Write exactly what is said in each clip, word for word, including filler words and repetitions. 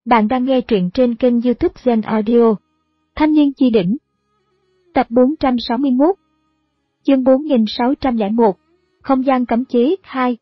Bạn đang nghe truyện trên kênh YouTube Zen Audio. Thanh niên chi đỉnh. Tập bốn trăm sáu mươi mốt. Chương bốn nghìn sáu trăm lẻ một. Không gian cấm chế hai.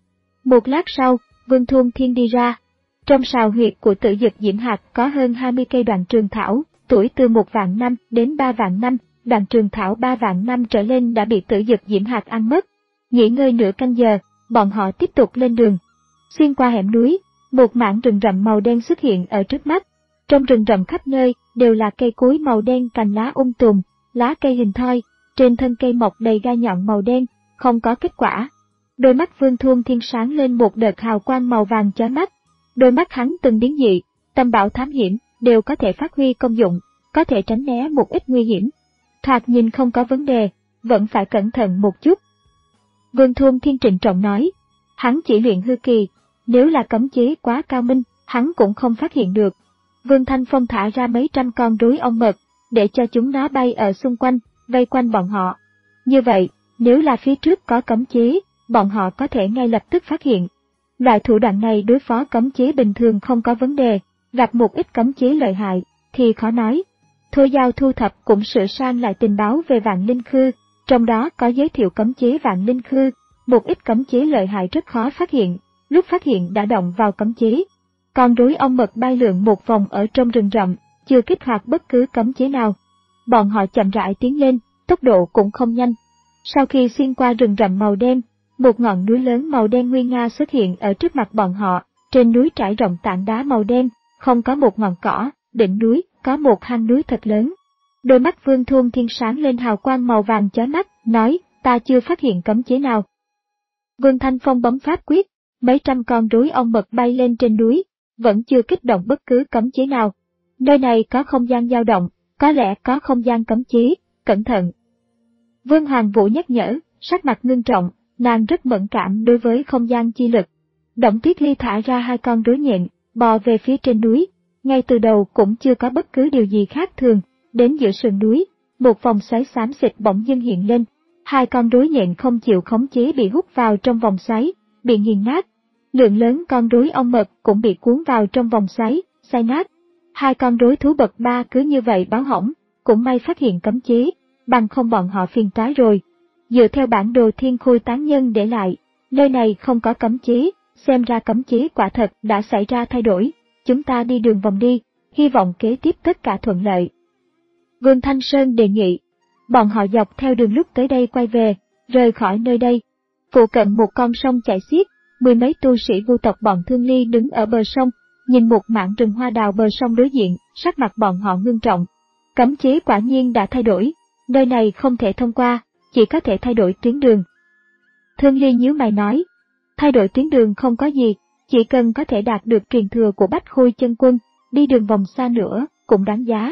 Một lát sau, Vương Thuôn Thiên đi ra. Trong sào huyệt của Tử Dực Diễm Hạc có hơn hai mươi cây đoạn trường thảo, tuổi từ một vạn năm đến ba vạn năm. Đoạn trường thảo ba vạn năm trở lên đã bị Tử Dực Diễm Hạc ăn mất. Nghỉ ngơi nửa canh giờ, bọn họ tiếp tục lên đường. Xuyên qua hẻm núi, một mảng rừng rậm màu đen xuất hiện ở trước mắt. Trong rừng rậm khắp nơi đều là cây cối màu đen, cành lá um tùm, lá cây hình thoi, trên thân cây mọc đầy gai nhọn màu đen, không có kết quả. Đôi mắt Vương Thuôn Thiên sáng lên một đợt hào quang màu vàng chói mắt. Đôi mắt hắn từng biến dị, tâm bảo thám hiểm đều có thể phát huy công dụng, có thể tránh né một ít nguy hiểm. Thoạt nhìn không có vấn đề, vẫn phải cẩn thận một chút. Vương Thuôn Thiên trịnh trọng nói, hắn chỉ luyện hư kỳ, nếu là cấm chế quá cao minh, hắn cũng không phát hiện được. Vương Thanh Phong thả ra mấy trăm con rối ong mật, để cho chúng nó bay ở xung quanh, vây quanh bọn họ. Như vậy, nếu là phía trước có cấm chế, bọn họ có thể ngay lập tức phát hiện. Loại thủ đoạn này đối phó cấm chế bình thường không có vấn đề, gặp một ít cấm chế lợi hại, thì khó nói. Thôi Giao thu thập cũng sửa sang lại tình báo về Vạn Linh Khư, trong đó có giới thiệu cấm chế Vạn Linh Khư, một ít cấm chế lợi hại rất khó phát hiện, lúc phát hiện đã động vào cấm chế. Con rối ong mật bay lượn một vòng ở trong rừng rậm, chưa kích hoạt bất cứ cấm chế nào. Bọn họ chậm rãi tiến lên, tốc độ cũng không nhanh. Sau khi xuyên qua rừng rậm màu đen, một ngọn núi lớn màu đen nguy nga xuất hiện ở trước mặt bọn họ, trên núi trải rộng tảng đá màu đen, không có một ngọn cỏ, đỉnh núi có một hang núi thật lớn. Đôi mắt Vương Thuôn Thiên sáng lên hào quang màu vàng chói mắt, nói, ta chưa phát hiện cấm chế nào. Vương Thanh Phong bấm pháp quyết, mấy trăm con rối ong mật bay lên trên núi, vẫn chưa kích động bất cứ cấm chế nào. Nơi này có không gian dao động, có lẽ có không gian cấm chế, cẩn thận. Vương Hoàng Vũ nhắc nhở, sắc mặt ngưng trọng, nàng rất mẫn cảm đối với không gian chi lực. Động Tuyết Ly thả ra hai con rối nhện, bò về phía trên núi, ngay từ đầu cũng chưa có bất cứ điều gì khác thường, đến giữa sườn núi, một vòng xoáy xám xịt bỗng dưng hiện lên. Hai con rối nhện không chịu khống chế bị hút vào trong vòng xoáy, bị nghiền nát. Lượng lớn con rối ong mật cũng bị cuốn vào trong vòng xoáy, xay nát. Hai con rối thú bậc ba cứ như vậy báo hỏng, cũng may phát hiện cấm chế, bằng không bọn họ phiền toái rồi. Dựa theo bản đồ Thiên Khôi Tán Nhân để lại, nơi này không có cấm chế, xem ra cấm chế quả thật đã xảy ra thay đổi. Chúng ta đi đường vòng đi, hy vọng kế tiếp tất cả thuận lợi. Vương Thanh Sơn đề nghị. Bọn họ dọc theo đường lúc tới đây quay về, rời khỏi nơi đây. Phụ cận một con sông chảy xiết, mười mấy tu sĩ vu tộc bọn Thương Ly đứng ở bờ sông, nhìn một mảng rừng hoa đào bờ sông đối diện, sắc mặt bọn họ ngưng trọng. Cấm chế quả nhiên đã thay đổi, nơi này không thể thông qua, chỉ có thể thay đổi tuyến đường. Thương Ly nhíu mày nói, thay đổi tuyến đường không có gì, chỉ cần có thể đạt được truyền thừa của Bách Khôi Chân Quân, đi đường vòng xa nữa, cũng đáng giá.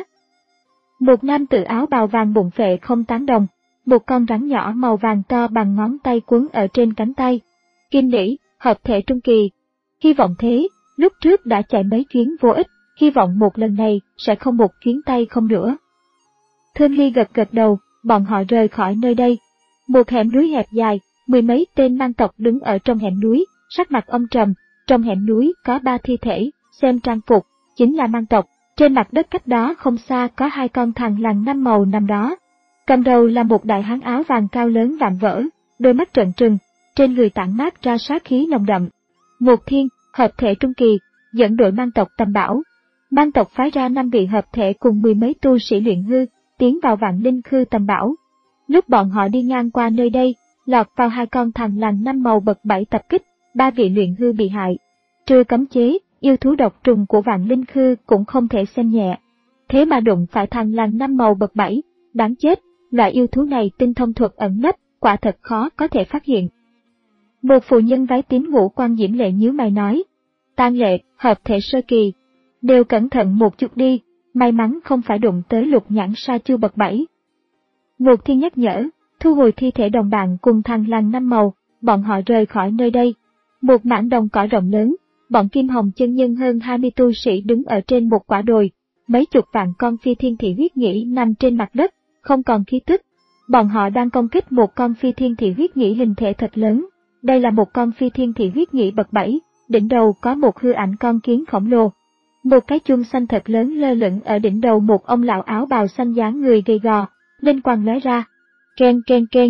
Một nam tử áo bào vàng bụng phệ không tán đồng, một con rắn nhỏ màu vàng to bằng ngón tay quấn ở trên cánh tay. Kim Nỉ, hợp thể trung kỳ. Hy vọng thế, lúc trước đã chạy mấy chuyến vô ích, hy vọng một lần này sẽ không một chuyến tay không nữa. Thương Ly gật gật đầu, bọn họ rời khỏi nơi đây. Một hẻm núi hẹp dài, mười mấy tên mang tộc đứng ở trong hẻm núi, sắc mặt âm trầm. Trong hẻm núi có ba thi thể, xem trang phục, chính là mang tộc. Trên mặt đất cách đó không xa có hai con thằn lằn năm màu nằm đó. Cầm đầu là một đại hán áo vàng cao lớn vạm vỡ, đôi mắt trợn trừng, trên người tản mát ra sát khí nồng đậm. Một Thiên, hợp thể trung kỳ, dẫn đội mang tộc tầm bảo. Mang tộc phái ra năm vị hợp thể cùng mười mấy tu sĩ luyện hư, tiến vào Vạn Linh Khư tầm bảo. Lúc bọn họ đi ngang qua nơi đây, lọt vào hai con thằn lằn năm màu bậc bảy tập kích, ba vị luyện hư bị hại. Trừ cấm chế, yêu thú độc trùng của Vạn Linh Khư cũng không thể xem nhẹ. Thế mà đụng phải thằn lằn năm màu bậc bảy, đáng chết, loại yêu thú này tinh thông thuật ẩn nấp, quả thật khó có thể phát hiện. Một phụ nhân váy tím ngũ quan diễm lệ nhíu mày nói, Tang Lệ, hợp thể sơ kỳ, đều cẩn thận một chút đi, may mắn không phải đụng tới Lục Nhãn Sa Chu bậc bảy. Một Thiên nhắc nhở, thu hồi thi thể đồng bạn cùng thằn lằn năm màu, bọn họ rời khỏi nơi đây. Một mảng đồng cỏ rộng lớn, bọn Kim Hồng chân nhân hơn hai mươi tu sĩ đứng ở trên một quả đồi, mấy chục vạn con phi thiên thị huyết nghĩ nằm trên mặt đất, không còn khí tức. Bọn họ đang công kích một con phi thiên thị huyết nghĩ hình thể thật lớn. Đây là một con phi thiên thị huyết nghĩ bậc bảy, đỉnh đầu có một hư ảnh con kiến khổng lồ. Một cái chuông xanh thật lớn lơ lửng ở đỉnh đầu một ông lão áo bào xanh dáng người gầy gò, linh quang lóe ra. Keng keng keng.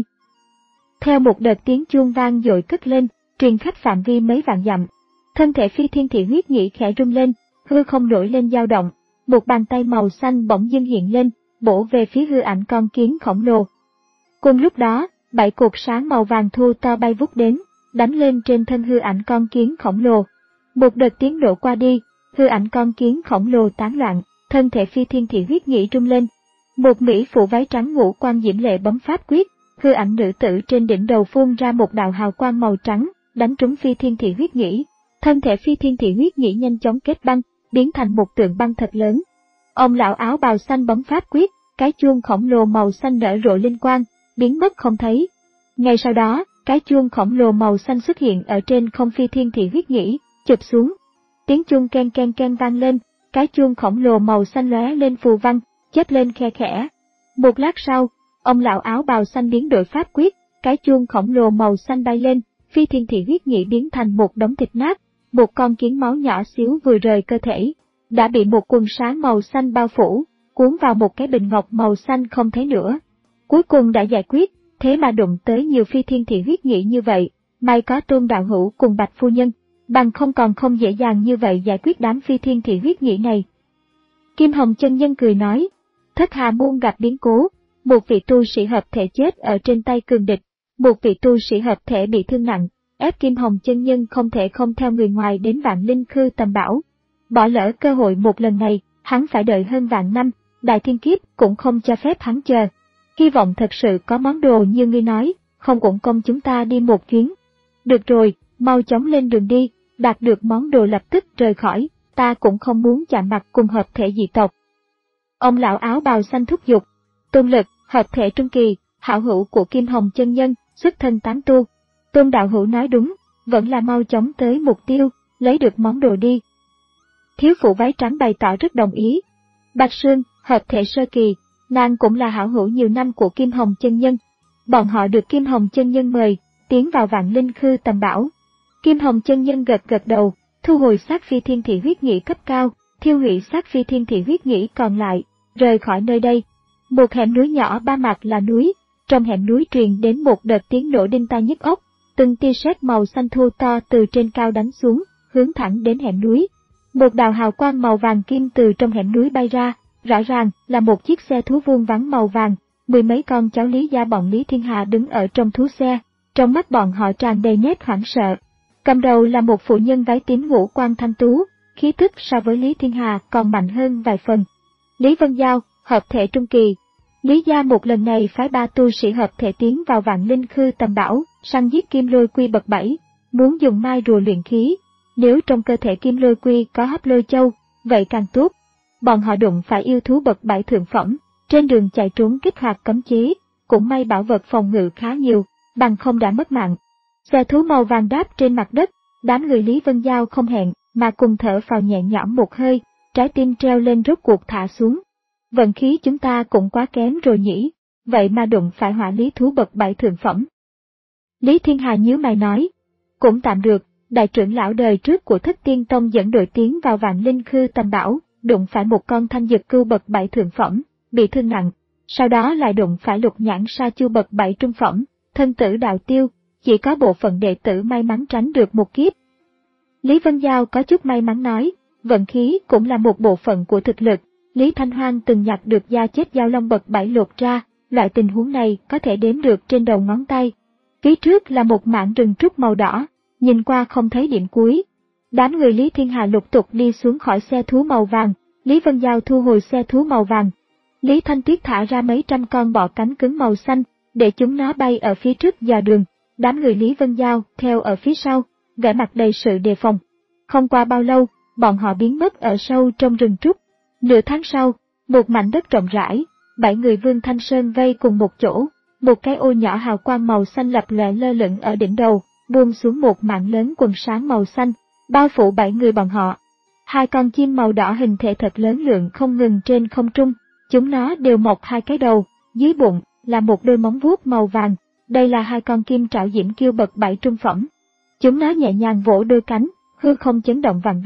Theo một đợt tiếng chuông vang dội cất lên, truyền khắp phạm vi mấy vạn dặm. Thân thể Phi Thiên Thị Huyết Nhĩ khẽ rung lên, hư không nổi lên dao động, một bàn tay màu xanh bỗng dưng hiện lên, bổ về phía hư ảnh con kiến khổng lồ. Cùng lúc đó, bảy cột sáng màu vàng thô to bay vút đến, đánh lên trên thân hư ảnh con kiến khổng lồ. Một đợt tiếng nổ qua đi, hư ảnh con kiến khổng lồ tán loạn, thân thể Phi Thiên Thị Huyết Nhĩ rung lên. Một mỹ phụ váy trắng ngũ quan diễm lệ bấm pháp quyết, hư ảnh nữ tử trên đỉnh đầu phun ra một đạo hào quang màu trắng, đánh trúng Phi Thiên Thị Huyết Nhĩ. Thân thể Phi Thiên Thị Huyết Nhĩ nhanh chóng kết băng, biến thành một tượng băng thật lớn. Ông lão áo bào xanh bấm pháp quyết, cái chuông khổng lồ màu xanh nở rộ linh quang, biến mất không thấy. Ngay sau đó, cái chuông khổng lồ màu xanh xuất hiện ở trên không Phi Thiên Thị Huyết Nhĩ, chụp xuống. Tiếng chuông ken ken ken vang lên, cái chuông khổng lồ màu xanh lóe lên phù văn, chớp lên khe khẽ. Một lát sau, ông lão áo bào xanh biến đổi pháp quyết, cái chuông khổng lồ màu xanh bay lên, Phi Thiên Thị Huyết Nhĩ biến thành một đống thịt nát, một con kiến máu nhỏ xíu vừa rời cơ thể, đã bị một quần sáng màu xanh bao phủ, cuốn vào một cái bình ngọc màu xanh không thấy nữa. Cuối cùng đã giải quyết, thế mà đụng tới nhiều Phi Thiên Thị Huyết Nhĩ như vậy, may có Tôn đạo hữu cùng Bạch phu nhân, bằng không còn không dễ dàng như vậy giải quyết đám Phi Thiên Thị Huyết Nhĩ này. Kim Hồng chân nhân cười nói, Thất Hà môn gặp biến cố, một vị tu sĩ hợp thể chết ở trên tay cường địch, một vị tu sĩ hợp thể bị thương nặng, ép Kim Hồng chân nhân không thể không theo người ngoài đến Vạn Linh Khư tầm bảo. Bỏ lỡ cơ hội một lần này, hắn phải đợi hơn vạn năm, đại thiên kiếp cũng không cho phép hắn chờ. Hy vọng thật sự có món đồ như ngươi nói, không uổng công chúng ta đi một chuyến. Được rồi, mau chóng lên đường đi, đạt được món đồ lập tức rời khỏi, ta cũng không muốn chạm mặt cùng hợp thể dị tộc. Ông lão áo bào xanh thúc giục, Tôn Lực, hợp thể trung kỳ, hảo hữu của Kim Hồng chân nhân, xuất thân tán tu. Tôn đạo hữu nói đúng, vẫn là mau chóng tới mục tiêu, lấy được món đồ đi. Thiếu phụ váy trắng bày tỏ rất đồng ý. Bạch Sương, hợp thể sơ kỳ, nàng cũng là hảo hữu nhiều năm của Kim Hồng chân nhân. Bọn họ được Kim Hồng chân nhân mời, tiến vào Vạn Linh Khư tầm bảo. Kim Hồng chân nhân gật gật đầu, thu hồi xác Phi Thiên Thị Huyết Nhĩ cấp cao, thiêu hủy xác Phi Thiên Thị Huyết Nhĩ còn lại, rời khỏi nơi đây. Một hẻm núi nhỏ ba mặt là núi, trong hẻm núi truyền đến một đợt tiếng nổ đinh tai nhức óc, từng tia sét màu xanh thô to từ trên cao đánh xuống, hướng thẳng đến hẻm núi. Một đạo hào quang màu vàng kim từ trong hẻm núi bay ra, rõ ràng là một chiếc xe thú vuông vắn màu vàng, mười mấy con cháu Lý gia bọn Lý Thiên Hà đứng ở trong thú xe, trong mắt bọn họ tràn đầy nét hoảng sợ. Cầm đầu là một phụ nhân váy tím ngũ quan thanh tú, khí tức so với Lý Thiên Hà còn mạnh hơn vài phần. Lý Vân Giao, hợp thể trung kỳ. Lý gia một lần này phái ba tu sĩ hợp thể tiến vào Vạn Linh Khư tầm bảo, săn giết Kim Lôi Quy bậc bảy, muốn dùng mai rùa luyện khí. Nếu trong cơ thể Kim Lôi Quy có hấp lôi châu, vậy càng tốt. Bọn họ đụng phải yêu thú bậc bảy thượng phẩm, trên đường chạy trốn kích hoạt cấm chế, cũng may bảo vật phòng ngự khá nhiều, bằng không đã mất mạng. Xe thú màu vàng đáp trên mặt đất, đám người Lý Vân Giao không hẹn mà cùng thở phào nhẹ nhõm một hơi, trái tim treo lên rốt cuộc thả xuống. Vận khí chúng ta cũng quá kém rồi nhỉ, vậy mà đụng phải hỏa lý thú bậc bảy thượng phẩm. Lý Thiên Hà nhíu mày nói, cũng tạm được, đại trưởng lão đời trước của Thất Tiên Tông dẫn đội tiến vào Vạn Linh Khư tầm bảo, đụng phải một con thanh dực cưu bậc bảy thượng phẩm, bị thương nặng, sau đó lại đụng phải lục nhãn sa chu bậc bảy trung phẩm, thân tử đạo tiêu, chỉ có bộ phận đệ tử may mắn tránh được một kiếp. Lý Vân Giao có chút may mắn nói, vận khí cũng là một bộ phận của thực lực. Lý Thanh Hoang từng nhặt được da chết giao long bậc bảy lột ra, loại tình huống này có thể đếm được trên đầu ngón tay. Phía trước là một mảng rừng trúc màu đỏ, nhìn qua không thấy điểm cuối. Đám người Lý Thiên Hà lục tục đi xuống khỏi xe thú màu vàng, Lý Vân Giao thu hồi xe thú màu vàng. Lý Thanh Tuyết thả ra mấy trăm con bọ cánh cứng màu xanh, để chúng nó bay ở phía trước dò đường. Đám người Lý Vân Giao theo ở phía sau, vẻ mặt đầy sự đề phòng. Không qua bao lâu, bọn họ biến mất ở sâu trong rừng trúc. Nửa tháng sau, một mảnh đất rộng rãi, bảy người Vương Thanh Sơn vây cùng một chỗ, một cái ô nhỏ hào quang màu xanh lập lòe lơ lửng ở đỉnh đầu, buông xuống một mảng lớn quần sáng màu xanh, bao phủ bảy người bọn họ. Hai con chim màu đỏ hình thể thật lớn lượng không ngừng trên không trung, chúng nó đều mọc hai cái đầu, dưới bụng là một đôi móng vuốt màu vàng, đây là hai con kim trảo diễm kiêu bậc bảy trung phẩm. Chúng nó nhẹ nhàng vỗ đôi cánh, hư không chấn động vặn vẹo,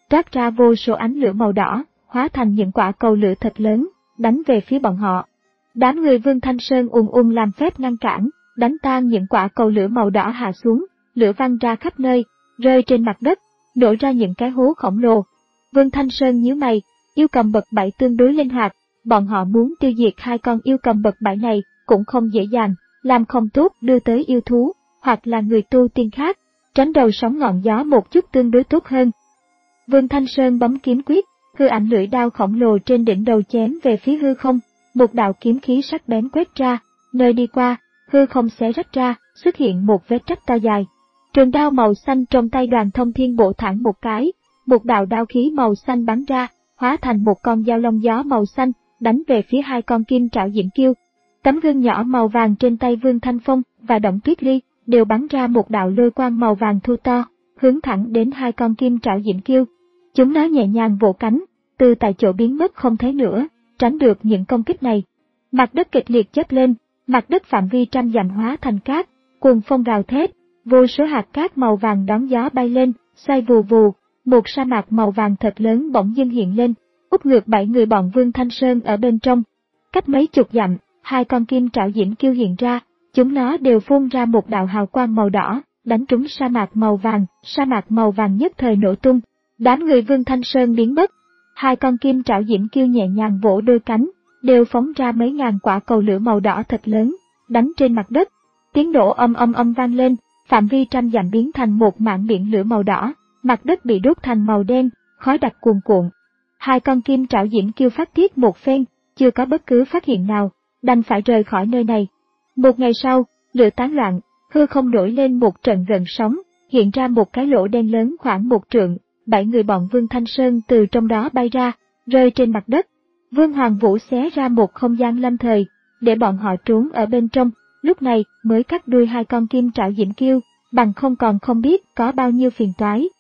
toát ra vô số ánh lửa màu đỏ, hóa thành những quả cầu lửa thật lớn, đánh về phía bọn họ. Đám người Vương Thanh Sơn ùn ùn làm phép ngăn cản, đánh tan những quả cầu lửa màu đỏ hạ xuống, lửa văng ra khắp nơi, rơi trên mặt đất, nổ ra những cái hố khổng lồ. Vương Thanh Sơn nhíu mày, yêu cầm bậc bảy tương đối linh hoạt, bọn họ muốn tiêu diệt hai con yêu cầm bậc bảy này cũng không dễ dàng, làm không tốt đưa tới yêu thú, hoặc là người tu tiên khác, tránh đầu sóng ngọn gió một chút tương đối tốt hơn. Vương Thanh Sơn bấm kiếm quyết, hư ảnh lưỡi đao khổng lồ trên đỉnh đầu chém về phía hư không, một đạo kiếm khí sắc bén quét ra, nơi đi qua, hư không xé rách ra, xuất hiện một vết rách to dài. Trường đao màu xanh trong tay Đoàn Thông Thiên bổ thẳng một cái, một đạo đao khí màu xanh bắn ra, hóa thành một con dao long gió màu xanh, đánh về phía hai con kim trảo diễm kiêu. Tấm gương nhỏ màu vàng trên tay Vương Thanh Phong và Động Tuyết Ly đều bắn ra một đạo lôi quang màu vàng thu to, hướng thẳng đến hai con kim trảo diễm kiêu. Chúng nó nhẹ nhàng vỗ cánh, từ tại chỗ biến mất không thấy nữa, tránh được những công kích này. Mặt đất kịch liệt chớp lên, mặt đất phạm vi trăm dặm hóa thành cát, cuồng phong gào thét, vô số hạt cát màu vàng đón gió bay lên, xoay vù vù, một sa mạc màu vàng thật lớn bỗng dưng hiện lên, úp ngược bảy người bọn Vương Thanh Sơn ở bên trong. Cách mấy chục dặm, hai con kim trảo diễm kiêu hiện ra, chúng nó đều phun ra một đạo hào quang màu đỏ, đánh trúng sa mạc màu vàng, sa mạc màu vàng nhất thời nổ tung. Đám người Vương Thanh Sơn biến mất, hai con kim trảo diễm kiêu nhẹ nhàng vỗ đôi cánh, đều phóng ra mấy ngàn quả cầu lửa màu đỏ thật lớn, đánh trên mặt đất. Tiếng nổ âm âm âm vang lên, phạm vi trăm dặm biến thành một mảng biển lửa màu đỏ, mặt đất bị đốt thành màu đen, khói đặc cuồn cuộn. Hai con kim trảo diễm kiêu phát tiết một phen, chưa có bất cứ phát hiện nào, đành phải rời khỏi nơi này. Một ngày sau, lửa tán loạn, hư không nổi lên một trận gợn sóng, hiện ra một cái lỗ đen lớn khoảng một trượng, bảy người bọn Vương Thanh Sơn từ trong đó bay ra, rơi trên mặt đất. Vương Hoàng Vũ xé ra một không gian lâm thời, để bọn họ trốn ở bên trong, lúc này mới cắt đuôi hai con kim trảo diễm kiêu, bằng không còn không biết có bao nhiêu phiền toái.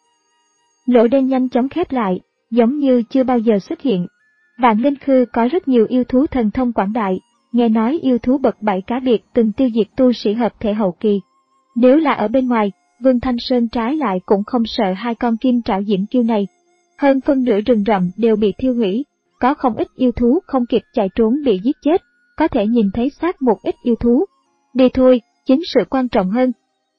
Lỗ đen nhanh chóng khép lại, giống như chưa bao giờ xuất hiện. Vạn Linh Khư có rất nhiều yêu thú thần thông quảng đại, nghe nói yêu thú bậc bảy cá biệt từng tiêu diệt tu sĩ hợp thể hậu kỳ. Nếu là ở bên ngoài, Vương Thanh Sơn trái lại cũng không sợ hai con kim trảo diễm kiêu này. Hơn phân nửa rừng rậm đều bị thiêu hủy, có không ít yêu thú không kịp chạy trốn bị giết chết, có thể nhìn thấy xác một ít yêu thú. Đi thôi, chính sự quan trọng hơn.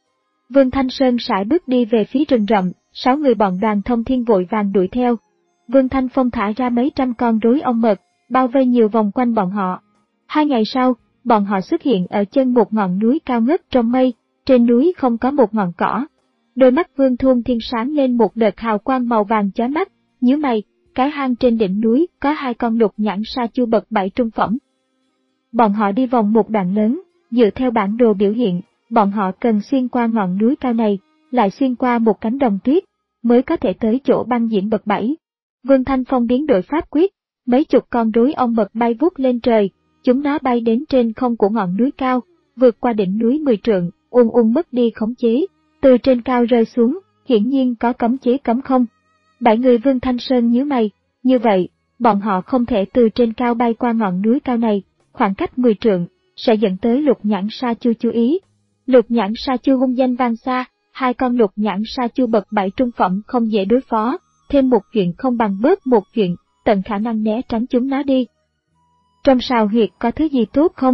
Vương Thanh Sơn sải bước đi về phía rừng rậm, sáu người bọn Đoàn Thông Thiên vội vàng đuổi theo. Vương Thanh Phong thả ra mấy trăm con rối ong mật, bao vây nhiều vòng quanh bọn họ. Hai ngày sau, bọn họ xuất hiện ở chân một ngọn núi cao ngất trong mây, trên núi không có một ngọn cỏ. Đôi mắt Vương Thôn Thiên sáng lên một đợt hào quang màu vàng chói mắt, nhíu mày, cái hang trên đỉnh núi có hai con lục nhãn sa chu bậc bảy trung phẩm. Bọn họ đi vòng một đoạn lớn, dựa theo bản đồ biểu hiện, bọn họ cần xuyên qua ngọn núi cao này, lại xuyên qua một cánh đồng tuyết, mới có thể tới chỗ băng diễm bậc bảy. Vương Thanh Phong biến đổi pháp quyết, mấy chục con rối ong mật bay vút lên trời, chúng nó bay đến trên không của ngọn núi cao, vượt qua đỉnh núi mười trượng, ùn ùn mất đi khống chế, từ trên cao rơi xuống, hiển nhiên có cấm chế cấm không. Bảy người Vương Thanh Sơn nhíu mày, như vậy, bọn họ không thể từ trên cao bay qua ngọn núi cao này, khoảng cách mười trượng, sẽ dẫn tới lục nhãn sa chu chú ý. Lục nhãn sa chu hung danh vang xa, hai con lục nhãn sa chu bậc bảy trung phẩm không dễ đối phó, thêm một chuyện không bằng bớt một chuyện, tận khả năng né tránh chúng nó đi. Trong sào huyệt có thứ gì tốt không?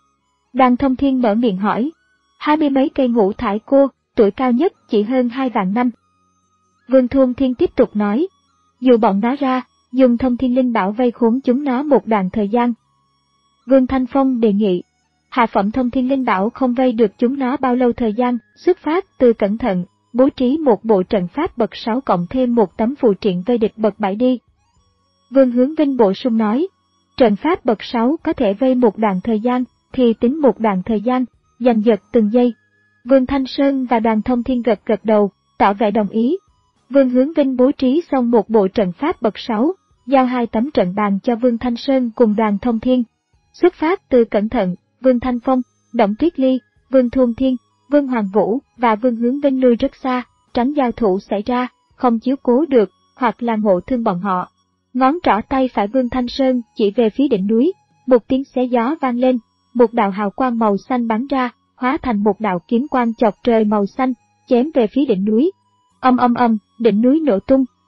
Đoàn Thông Thiên mở miệng hỏi. Hai mươi mấy cây ngũ thải cô, tuổi cao nhất chỉ hơn hai vạn năm. Vương Thôn Thiên tiếp tục nói. Dù bọn nó ra, dùng thông thiên linh bảo vây khốn chúng nó một đoạn thời gian. Vương Thanh Phong đề nghị. Hạ phẩm thông thiên linh bảo không vây được chúng nó bao lâu thời gian, xuất phát từ cẩn thận, bố trí một bộ trận pháp bậc sáu cộng thêm một tấm phù triện vây địch bậc bảy đi. Vương Hướng Vinh bổ sung nói. Trận pháp bậc sáu có thể vây một đoạn thời gian, thì tính một đoạn thời gian, giành giật từng giây. Vương Thanh Sơn và Đoàn Thông Thiên gật gật đầu, tỏ vẻ đồng ý. Vương Hướng Vinh bố trí xong một bộ trận pháp bậc sáu, giao hai tấm trận bàn cho Vương Thanh Sơn cùng Đoàn Thông Thiên. Xuất phát từ cẩn thận, Vương Thanh Phong, Động Tuyết Ly, Vương Thôn Thiên, Vương Hoàng Vũ và Vương Hướng Vinh lui rất xa, tránh giao thủ xảy ra, không chiếu cố được, hoặc là ngộ thương bọn họ. Ngón trỏ tay phải Vương Thanh Sơn chỉ về phía đỉnh núi, một tiếng xé gió vang lên, một đạo hào quang màu xanh bắn ra, hóa thành một đạo kiếm quang chọc trời màu xanh, chém về phía đỉnh núi. Âm âm âm, đỉnh núi nổ tung,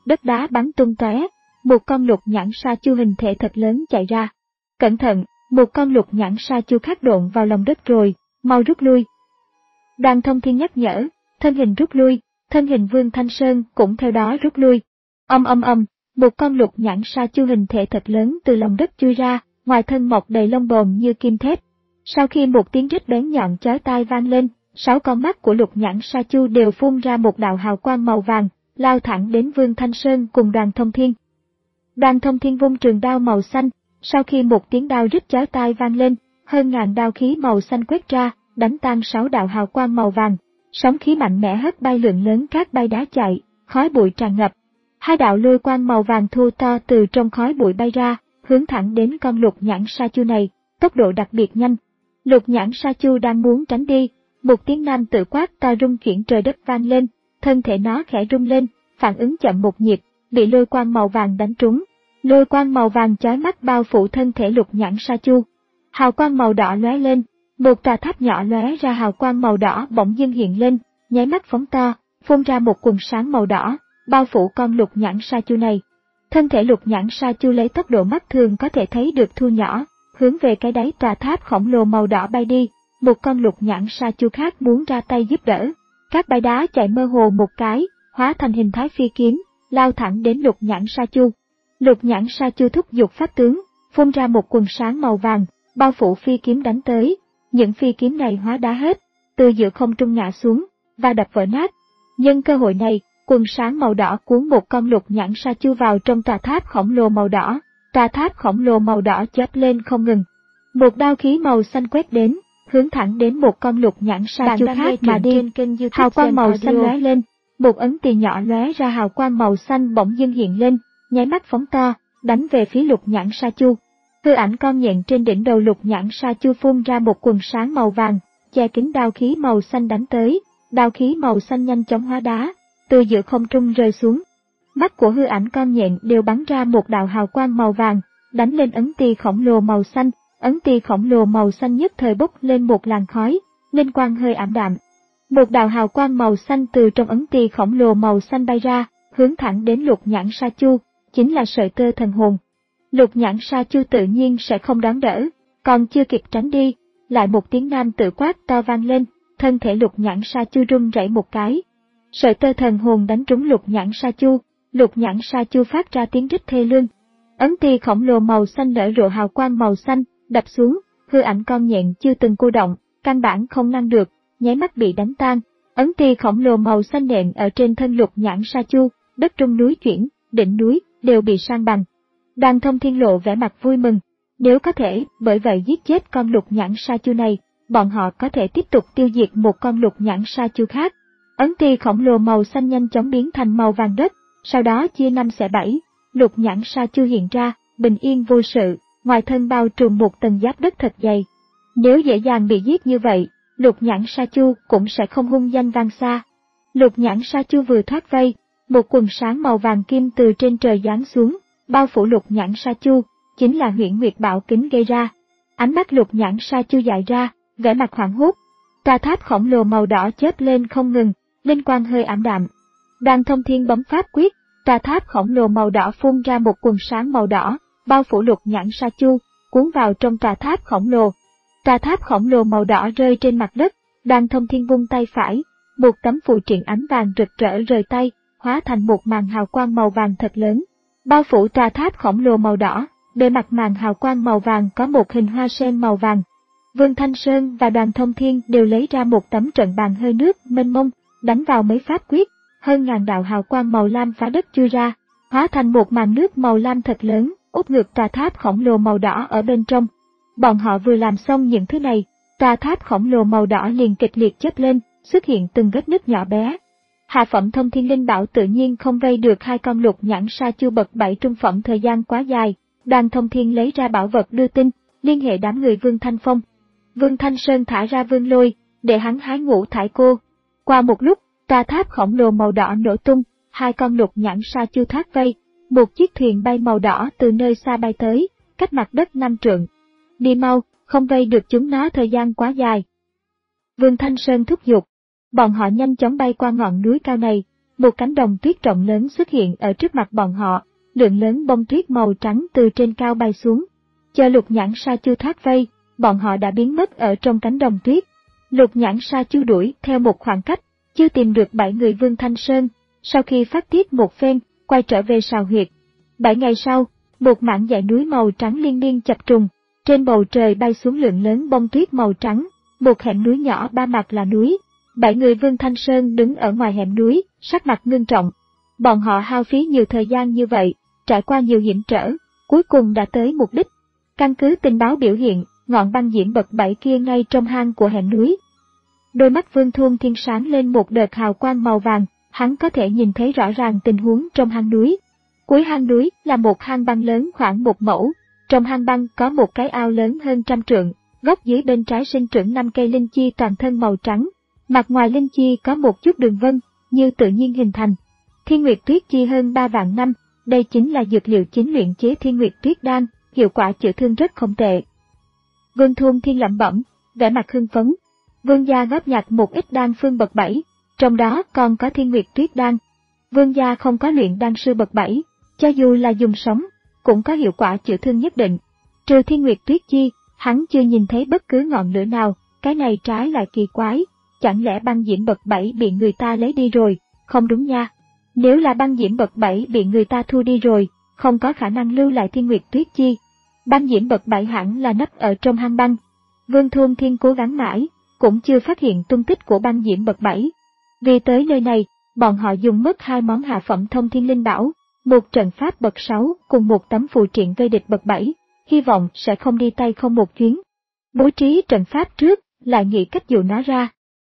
đất đá bắn tung tóe, một con lục nhãn sa chu hình thể thật lớn chạy ra. Cẩn thận, một con lục nhãn sa chu khác độn vào lòng đất rồi, mau rút lui. Đoàn Thông Thiên nhắc nhở, thân hình rút lui, thân hình Vương Thanh Sơn cũng theo đó rút lui. Âm âm âm, một con lục nhãn sa chu hình thể thật lớn từ lòng đất chui ra, ngoài thân mọc đầy lông bồm như kim thép. Sau khi một tiếng rít bén nhọn chói tai vang lên, sáu con mắt của lục nhãn sa chu đều phun ra một đạo hào quang màu vàng, lao thẳng đến Vương Thanh Sơn cùng Đoàn Thông Thiên. Đoàn Thông Thiên vung trường đao màu xanh, sau khi một tiếng đao rít chói tai vang lên, hơn ngàn đao khí màu xanh quét ra, đánh tan sáu đạo hào quang màu vàng. Sóng khí mạnh mẽ hất bay lượng lớn các bay đá chạy, khói bụi tràn ngập. Hai đạo lôi quang màu vàng thu to từ trong khói bụi bay ra, hướng thẳng đến con lục nhãn sa chu này, tốc độ đặc biệt nhanh. Lục nhãn sa chu đang muốn tránh đi, một tiếng nam tự quát to rung chuyển trời đất vang lên, thân thể nó khẽ rung lên, phản ứng chậm một nhịp, bị lôi quang màu vàng đánh trúng. Lôi quang màu vàng chói mắt bao phủ thân thể lục nhãn sa chu. Hào quang màu đỏ lóe lên, một tòa tháp nhỏ lóe ra hào quang màu đỏ bỗng dưng hiện lên, nháy mắt phóng to, phun ra một quần sáng màu đỏ, bao phủ con lục nhãn sa chu này. Thân thể lục nhãn sa chu lấy tốc độ mắt thường có thể thấy được thu nhỏ, hướng về cái đáy tòa tháp khổng lồ màu đỏ bay đi. Một con lục nhãn sa chu khác muốn ra tay giúp đỡ. Các bãi đá chạy mơ hồ một cái, hóa thành hình thái phi kiếm, lao thẳng đến lục nhãn sa chu. Lục nhãn sa chu thúc giục pháp tướng, phun ra một quần sáng màu vàng, bao phủ phi kiếm đánh tới. Những phi kiếm này hóa đá hết, từ giữa không trung ngã xuống, và đập vỡ nát. Nhân cơ hội này, quần sáng màu đỏ cuốn một con lục nhãn sa chu vào trong tòa tháp khổng lồ màu đỏ. Tòa tháp khổng lồ màu đỏ chớp lên không ngừng. Một đao khí màu xanh quét đến, hướng thẳng đến một con lục nhãn sa chu khác mà đi. Hào quang màu xanh lóe lên, một ấn tỳ nhỏ lóe ra hào quang màu xanh bỗng dưng hiện lên, nháy mắt phóng to, đánh về phía lục nhãn sa chu. Hư ảnh con nhện trên đỉnh đầu lục nhãn sa chu phun ra một quần sáng màu vàng, che kín đao khí màu xanh đánh tới. Đao khí màu xanh nhanh chóng hóa đá, từ giữa không trung rơi xuống. Mắt của hư ảnh con nhện đều bắn ra một đạo hào quang màu vàng, đánh lên ấn tỳ khổng lồ màu xanh. Ấn tỳ khổng lồ màu xanh nhất thời bốc lên một làn khói, linh quang hơi ảm đạm. Một đạo hào quang màu xanh từ trong ấn tỳ khổng lồ màu xanh bay ra, hướng thẳng đến lục nhãn sa chu, chính là sợi tơ thần hồn. Lục nhãn sa chu tự nhiên sẽ không đón đỡ, còn chưa kịp tránh đi, lại một tiếng nam tự quát to vang lên, thân thể lục nhãn sa chu rung rẩy một cái. Sợi tơ thần hồn đánh trúng lục nhãn sa chu, lục nhãn sa chu phát ra tiếng rít thê lương. Ấn tỳ khổng lồ màu xanh nở rộ hào quang màu xanh, đập xuống, hư ảnh con nhện chưa từng cô động, căn bản không ngăn được, nháy mắt bị đánh tan. Ấn tỳ khổng lồ màu xanh nện ở trên thân lục nhãn sa chu, đất trung núi chuyển, đỉnh núi đều bị san bằng. Đoàn Thông Thiên lộ vẻ mặt vui mừng, nếu có thể, bởi vậy giết chết con lục nhãn sa chu này, bọn họ có thể tiếp tục tiêu diệt một con lục nhãn sa chu khác. Ấn tỳ khổng lồ màu xanh nhanh chóng biến thành màu vàng đất, sau đó chia năm xẻ bảy, lục nhãn sa chu hiện ra, bình yên vô sự, ngoài thân bao trùm một tầng giáp đất thật dày. Nếu dễ dàng bị giết như vậy, lục nhãn sa chu cũng sẽ không hung danh vang xa. Lục nhãn sa chu vừa thoát vây, một quần sáng màu vàng kim từ trên trời giáng xuống, bao phủ lục nhãn sa chu, chính là Huyễn Nguyệt Bảo Kính gây ra. Ánh mắt lục nhãn sa chu dại ra, vẻ mặt hoảng hốt. Tòa tháp khổng lồ màu đỏ chớp lên không ngừng, linh quang hơi ảm đạm. Đoàn Thông Thiên bấm pháp quyết, tòa tháp khổng lồ màu đỏ phun ra một quần sáng màu đỏ, bao phủ lục nhãn sa chu, cuốn vào trong tòa tháp khổng lồ. Tòa tháp khổng lồ màu đỏ rơi trên mặt đất, Đoàn Thông Thiên vung tay phải, một tấm phù triện ánh vàng rực rỡ rời tay, hóa thành một màn hào quang màu vàng thật lớn, bao phủ tòa tháp khổng lồ màu đỏ. Bề mặt màn hào quang màu vàng có một hình hoa sen màu vàng. Vương Thanh Sơn và Đoàn Thông Thiên đều lấy ra một tấm trận bàn hơi nước mênh mông, đánh vào mấy pháp quyết, hơn ngàn đạo hào quang màu lam phá đất chui ra, hóa thành một màn nước màu lam thật lớn, úp ngược tòa tháp khổng lồ màu đỏ ở bên trong. Bọn họ vừa làm xong những thứ này, tòa tháp khổng lồ màu đỏ liền kịch liệt chớp lên, xuất hiện từng vết nứt nhỏ bé. Hạ phẩm Thông Thiên Linh Bảo tự nhiên không vây được hai con lục nhãn sa chu bậc bảy trung phẩm thời gian quá dài. Đoàn Thông Thiên lấy ra bảo vật đưa tin, liên hệ đám người Vương Thanh Phong. Vương Thanh Sơn thả ra Vương Lôi, để hắn hái ngũ thải cô. Qua một lúc, tòa tháp khổng lồ màu đỏ nổ tung, hai con lục nhãn sa chu thoát vây, một chiếc thuyền bay màu đỏ từ nơi xa bay tới, cách mặt đất năm trượng. Đi mau, không vây được chúng nó thời gian quá dài. Vương Thanh Sơn thúc giục. Bọn họ nhanh chóng bay qua ngọn núi cao này, một cánh đồng tuyết rộng lớn xuất hiện ở trước mặt bọn họ, lượng lớn bông tuyết màu trắng từ trên cao bay xuống. Chờ Lục Nhãn Sa Chu thoát vây, bọn họ đã biến mất ở trong cánh đồng tuyết. Lục Nhãn Sa Chu đuổi theo một khoảng cách, chưa tìm được bảy người Vương Thanh Sơn, sau khi phát tiết một phen, quay trở về sào huyệt. Bảy ngày sau, một mảng dãy núi màu trắng liên miên chập trùng, trên bầu trời bay xuống lượng lớn bông tuyết màu trắng, một hẻm núi nhỏ ba mặt là núi. Bảy người Vương Thanh Sơn đứng ở ngoài hẻm núi, sắc mặt ngưng trọng. Bọn họ hao phí nhiều thời gian như vậy, trải qua nhiều hiểm trở, cuối cùng đã tới mục đích. Căn cứ tình báo biểu hiện, ngọn băng diễm bậc bảy kia ngay trong hang của hẻm núi. Đôi mắt Vương Thuôn Thiên sáng lên một đợt hào quang màu vàng, hắn có thể nhìn thấy rõ ràng tình huống trong hang núi. Cuối hang núi là một hang băng lớn khoảng một mẫu, trong hang băng có một cái ao lớn hơn trăm trượng, góc dưới bên trái sinh trưởng năm cây linh chi toàn thân màu trắng, mặt ngoài linh chi có một chút đường vân, như tự nhiên hình thành. Thiên Nguyệt Tuyết Chi hơn ba vạn năm, đây chính là dược liệu chính luyện chế Thiên Nguyệt Tuyết Đan, hiệu quả chữa thương rất không tệ. Vương Thuôn Thiên lẩm bẩm, vẻ mặt hưng phấn. Vương gia góp nhặt một ít đan phương bậc bảy, trong đó còn có Thiên Nguyệt Tuyết Đan. Vương gia không có luyện đan sư bậc bảy, cho dù là dùng sống, cũng có hiệu quả chữa thương nhất định. Trừ Thiên Nguyệt Tuyết Chi, hắn chưa nhìn thấy bất cứ ngọn lửa nào, cái này trái lại kỳ quái, chẳng lẽ băng diễm bậc bảy bị người ta lấy đi rồi, không đúng nha. Nếu là băng diễm bậc bảy bị người ta thu đi rồi, không có khả năng lưu lại Thiên Nguyệt Tuyết Chi. Băng diễm bậc bảy hẳn là nấp ở trong hang băng. Vương Thuôn Thiên cố gắng mãi, cũng chưa phát hiện tung tích của băng diễm bậc bảy. Vì tới nơi này, bọn họ dùng mất hai món hạ phẩm thông thiên linh bảo, một trận pháp bậc sáu cùng một tấm phù triện vây địch bậc bảy, hy vọng sẽ không đi tay không một chuyến. Bố trí trận pháp trước, lại nghĩ cách dụ nó ra.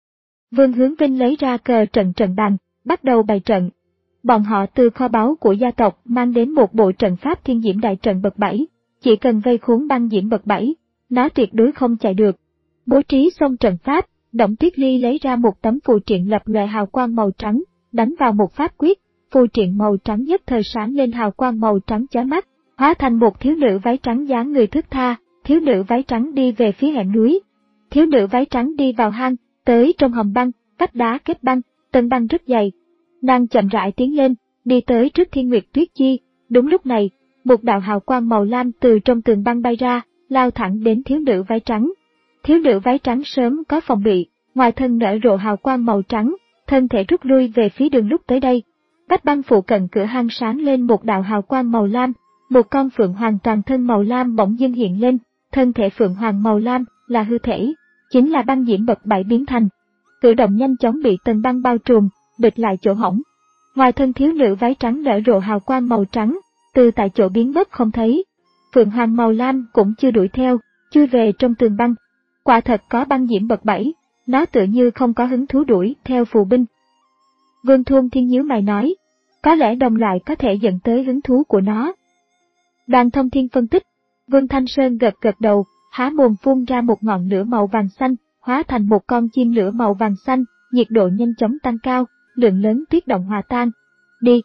Vương Hướng Vinh lấy ra cờ trận trận bàn, bắt đầu bày trận. Bọn họ từ kho báu của gia tộc mang đến một bộ trận pháp thiên diễm đại trận bậc bảy, chỉ cần vây khốn băng diễm bậc bảy, nó tuyệt đối không chạy được. Bố trí xong trận pháp, Đổng Tuyết Ly lấy ra một tấm phù triện lập lòe hào quang màu trắng, đánh vào một pháp quyết, phù triện màu trắng nhất thời sáng lên hào quang màu trắng chói mắt, hóa thành một thiếu nữ váy trắng dáng người thướt tha, thiếu nữ váy trắng đi về phía hẻm núi. Thiếu nữ váy trắng đi vào hang, tới trong hầm băng, vách đá kết băng, tầng băng rất dày. Nàng chậm rãi tiến lên, đi tới trước Thiên Nguyệt Tuyết Chi, đúng lúc này, một đạo hào quang màu lam từ trong tường băng bay ra, lao thẳng đến thiếu nữ váy trắng. Thiếu nữ váy trắng sớm có phòng bị, ngoài thân nở rộ hào quang màu trắng, thân thể rút lui về phía đường lúc tới đây. Vách băng phụ cận cửa hang sáng lên một đạo hào quang màu lam, một con phượng hoàng toàn thân màu lam bỗng dưng hiện lên, thân thể phượng hoàng màu lam là hư thể, chính là băng diễm bậc bảy biến thành. Cử động nhanh chóng bị tầng băng bao trùm, bịt lại chỗ hỏng. Ngoài thân thiếu nữ váy trắng nở rộ hào quang màu trắng, từ tại chỗ biến mất không thấy. Phượng hoàng màu lam cũng chưa đuổi theo, chui về trong tường băng. Quả thật có băng diễm bậc bảy, nó tựa như không có hứng thú đuổi theo phù binh. Vương Thuôn Thiên nhíu mày nói, có lẽ đồng loại có thể dẫn tới hứng thú của nó. Đoàn Thông Thiên phân tích, Vương Thanh Sơn gật gật đầu, há mồm phun ra một ngọn lửa màu vàng xanh, hóa thành một con chim lửa màu vàng xanh, nhiệt độ nhanh chóng tăng cao, lượng lớn tuyết động hòa tan. Đi!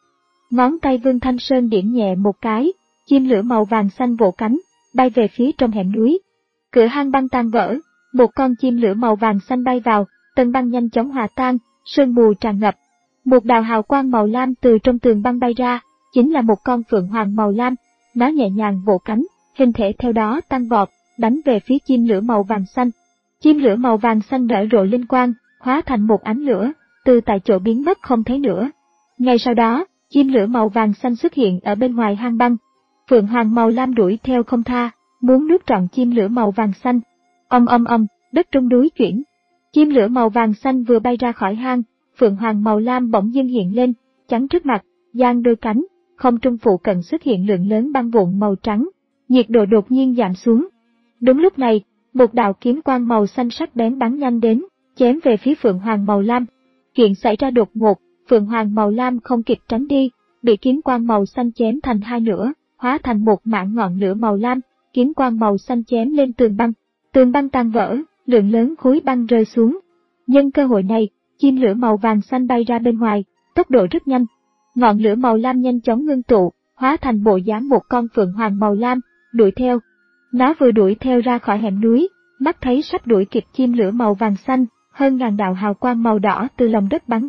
Ngón tay Vương Thanh Sơn điểm nhẹ một cái, chim lửa màu vàng xanh vỗ cánh, bay về phía trong hẻm núi. Cửa hang băng tan vỡ, một con chim lửa màu vàng xanh bay vào, tầng băng nhanh chóng hòa tan, sương mù tràn ngập. Một đạo hào quang màu lam từ trong tường băng bay ra, chính là một con phượng hoàng màu lam, nó nhẹ nhàng vỗ cánh, hình thể theo đó tăng vọt, đánh về phía chim lửa màu vàng xanh. Chim lửa màu vàng xanh nở rộ linh quang, hóa thành một ánh lửa, từ tại chỗ biến mất không thấy nữa. Ngay sau đó, chim lửa màu vàng xanh xuất hiện ở bên ngoài hang băng. Phượng hoàng màu lam đuổi theo không tha, muốn nuốt trọn chim lửa màu vàng xanh. Ầm ầm ầm, đất trung núi chuyển. Chim lửa màu vàng xanh vừa bay ra khỏi hang, phượng hoàng màu lam bỗng dưng hiện lên, chắn trước mặt, giang đôi cánh, không trung phụ cận xuất hiện lượng lớn băng vụn màu trắng, nhiệt độ đột nhiên giảm xuống. Đúng lúc này, một đạo kiếm quang màu xanh sắc bén bắn nhanh đến, chém về phía phượng hoàng màu lam. Chuyện xảy ra đột ngột, phượng hoàng màu lam không kịp tránh đi, bị kiếm quang màu xanh chém thành hai nửa, hóa thành một mảng ngọn lửa màu lam, kiếm quang màu xanh chém lên tường băng, tường băng tan vỡ, lượng lớn khối băng rơi xuống. Nhân cơ hội này, chim lửa màu vàng xanh bay ra bên ngoài, tốc độ rất nhanh. Ngọn lửa màu lam nhanh chóng ngưng tụ, hóa thành bộ dáng một con phượng hoàng màu lam, đuổi theo. Nó vừa đuổi theo ra khỏi hẻm núi, mắt thấy sắp đuổi kịp chim lửa màu vàng xanh, hơn ngàn đạo hào quang màu đỏ từ lòng đất bắn ra,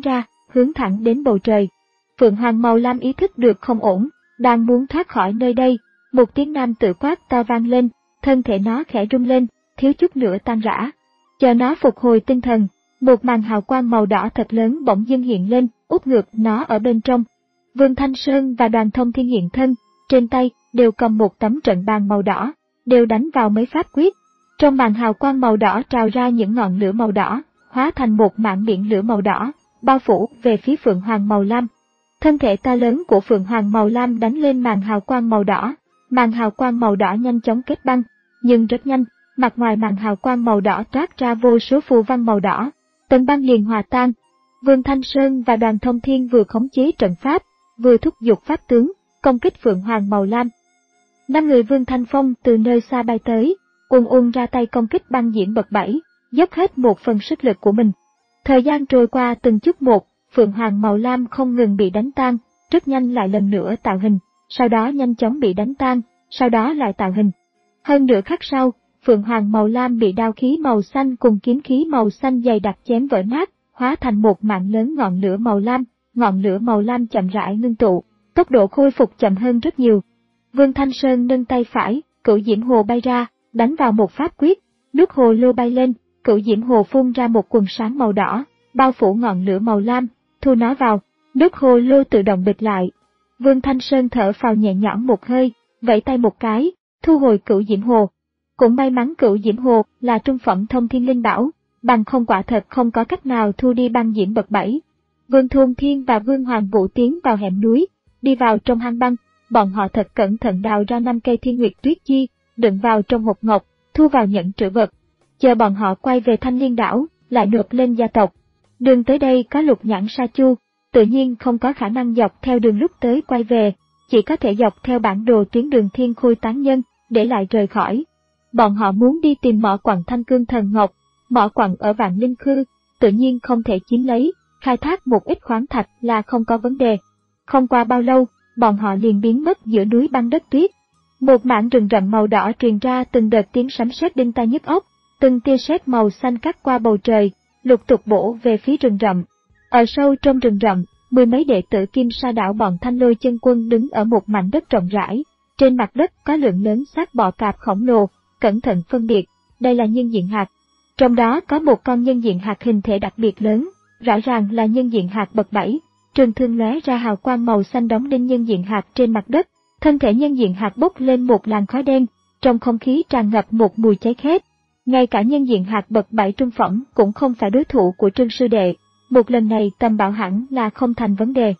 hướng thẳng đến bầu trời. Phượng Hoàng màu lam ý thức được không ổn, đang muốn thoát khỏi nơi đây, một tiếng nam tự quát to vang lên, thân thể nó khẽ rung lên, thiếu chút nữa tan rã. Chờ nó phục hồi tinh thần, một màn hào quang màu đỏ thật lớn bỗng dưng hiện lên, úp ngược nó ở bên trong. Vương Thanh Sơn và Đoàn Thông Thiên hiện thân, trên tay đều cầm một tấm trận bàn màu đỏ, đều đánh vào mấy pháp quyết. Trong màn hào quang màu đỏ trào ra những ngọn lửa màu đỏ, hóa thành một mảng biển lửa màu đỏ, bao phủ về phía Phượng Hoàng màu lam. Thân thể to lớn của Phượng Hoàng màu lam đánh lên màn hào quang màu đỏ, màn hào quang màu đỏ nhanh chóng kết băng, nhưng rất nhanh, mặt ngoài màn hào quang màu đỏ toát ra vô số phù văn màu đỏ, tầng băng liền hòa tan. Vương Thanh Sơn và Đoàn Thông Thiên vừa khống chế trận pháp, vừa thúc giục pháp tướng, công kích Phượng Hoàng màu lam. Năm người Vương Thanh Phong từ nơi xa bay tới, ùn ùn ra tay công kích băng diễm bậc bảy, dốc hết một phần sức lực của mình. Thời gian trôi qua từng chút một, Phượng Hoàng màu lam không ngừng bị đánh tan, rất nhanh lại lần nữa tạo hình, sau đó nhanh chóng bị đánh tan, sau đó lại tạo hình. Hơn nửa khắc sau, Phượng Hoàng màu lam bị đao khí màu xanh cùng kiếm khí màu xanh dày đặc chém vỡ nát, hóa thành một mạng lớn ngọn lửa màu lam, ngọn lửa màu lam chậm rãi ngưng tụ, tốc độ khôi phục chậm hơn rất nhiều. Vương Thanh Sơn nâng tay phải, cửu diễm hồ bay ra, đánh vào một pháp quyết, nước hồ lô bay lên, cửu diễm hồ phun ra một quần sáng màu đỏ, bao phủ ngọn lửa màu lam, thu nó vào, nước hồ lô tự động bịch lại. Vương Thanh Sơn thở phào nhẹ nhõm một hơi, vẫy tay một cái, thu hồi cửu diễm hồ. Cũng may mắn cửu diễm hồ là trung phẩm thông thiên linh bảo, bằng không quả thật không có cách nào thu đi băng diễm bậc bảy. Vương Thông Thiên và Vương Hoàng Vũ tiến vào hẻm núi, đi vào trong hang băng, bọn họ thật cẩn thận đào ra năm cây thiên nguyệt tuyết chi, đựng vào trong hộp ngọc, thu vào nhẫn trữ vật. Chờ bọn họ quay về Thanh Liên đảo, lại nộp lên gia tộc. Đường tới đây có Lục Nhãn Sa Chu, tự nhiên không có khả năng dọc theo đường lúc tới quay về, chỉ có thể dọc theo bản đồ tuyến đường Thiên Khôi Tán Nhân, để lại rời khỏi. Bọn họ muốn đi tìm mỏ quặng Thanh Cương Thần Ngọc, mỏ quặng ở Vạn Linh Khư, tự nhiên không thể chiếm lấy, khai thác một ít khoáng thạch là không có vấn đề. Không qua bao lâu, bọn họ liền biến mất giữa núi băng đất tuyết. Một mảng rừng rậm màu đỏ truyền ra từng đợt tiếng sấm sét đinh tai nhức óc, từng tia sét màu xanh cắt qua bầu trời, lục tục bổ về phía rừng rậm. Ở sâu trong rừng rậm, mười mấy đệ tử Kim Sa đảo bọn Thanh Lôi Chân Quân đứng ở một mảnh đất rộng rãi, trên mặt đất có lượng lớn xác bò cạp khổng lồ, cẩn thận phân biệt, đây là nhân diện hạt. Trong đó có một con nhân diện hạt hình thể đặc biệt lớn, rõ ràng là nhân diện hạt bậc bảy. Trường thương lóe ra hào quang màu xanh đóng đinh nhân diện hạt trên mặt đất, thân thể nhân diện hạt bốc lên một làn khói đen, trong không khí tràn ngập một mùi cháy khét. Ngay cả nhân diện hạt bậc bảy trung phẩm cũng không phải đối thủ của Trương sư đệ, một lần này Tầm Bảo hẳn là không thành vấn đề.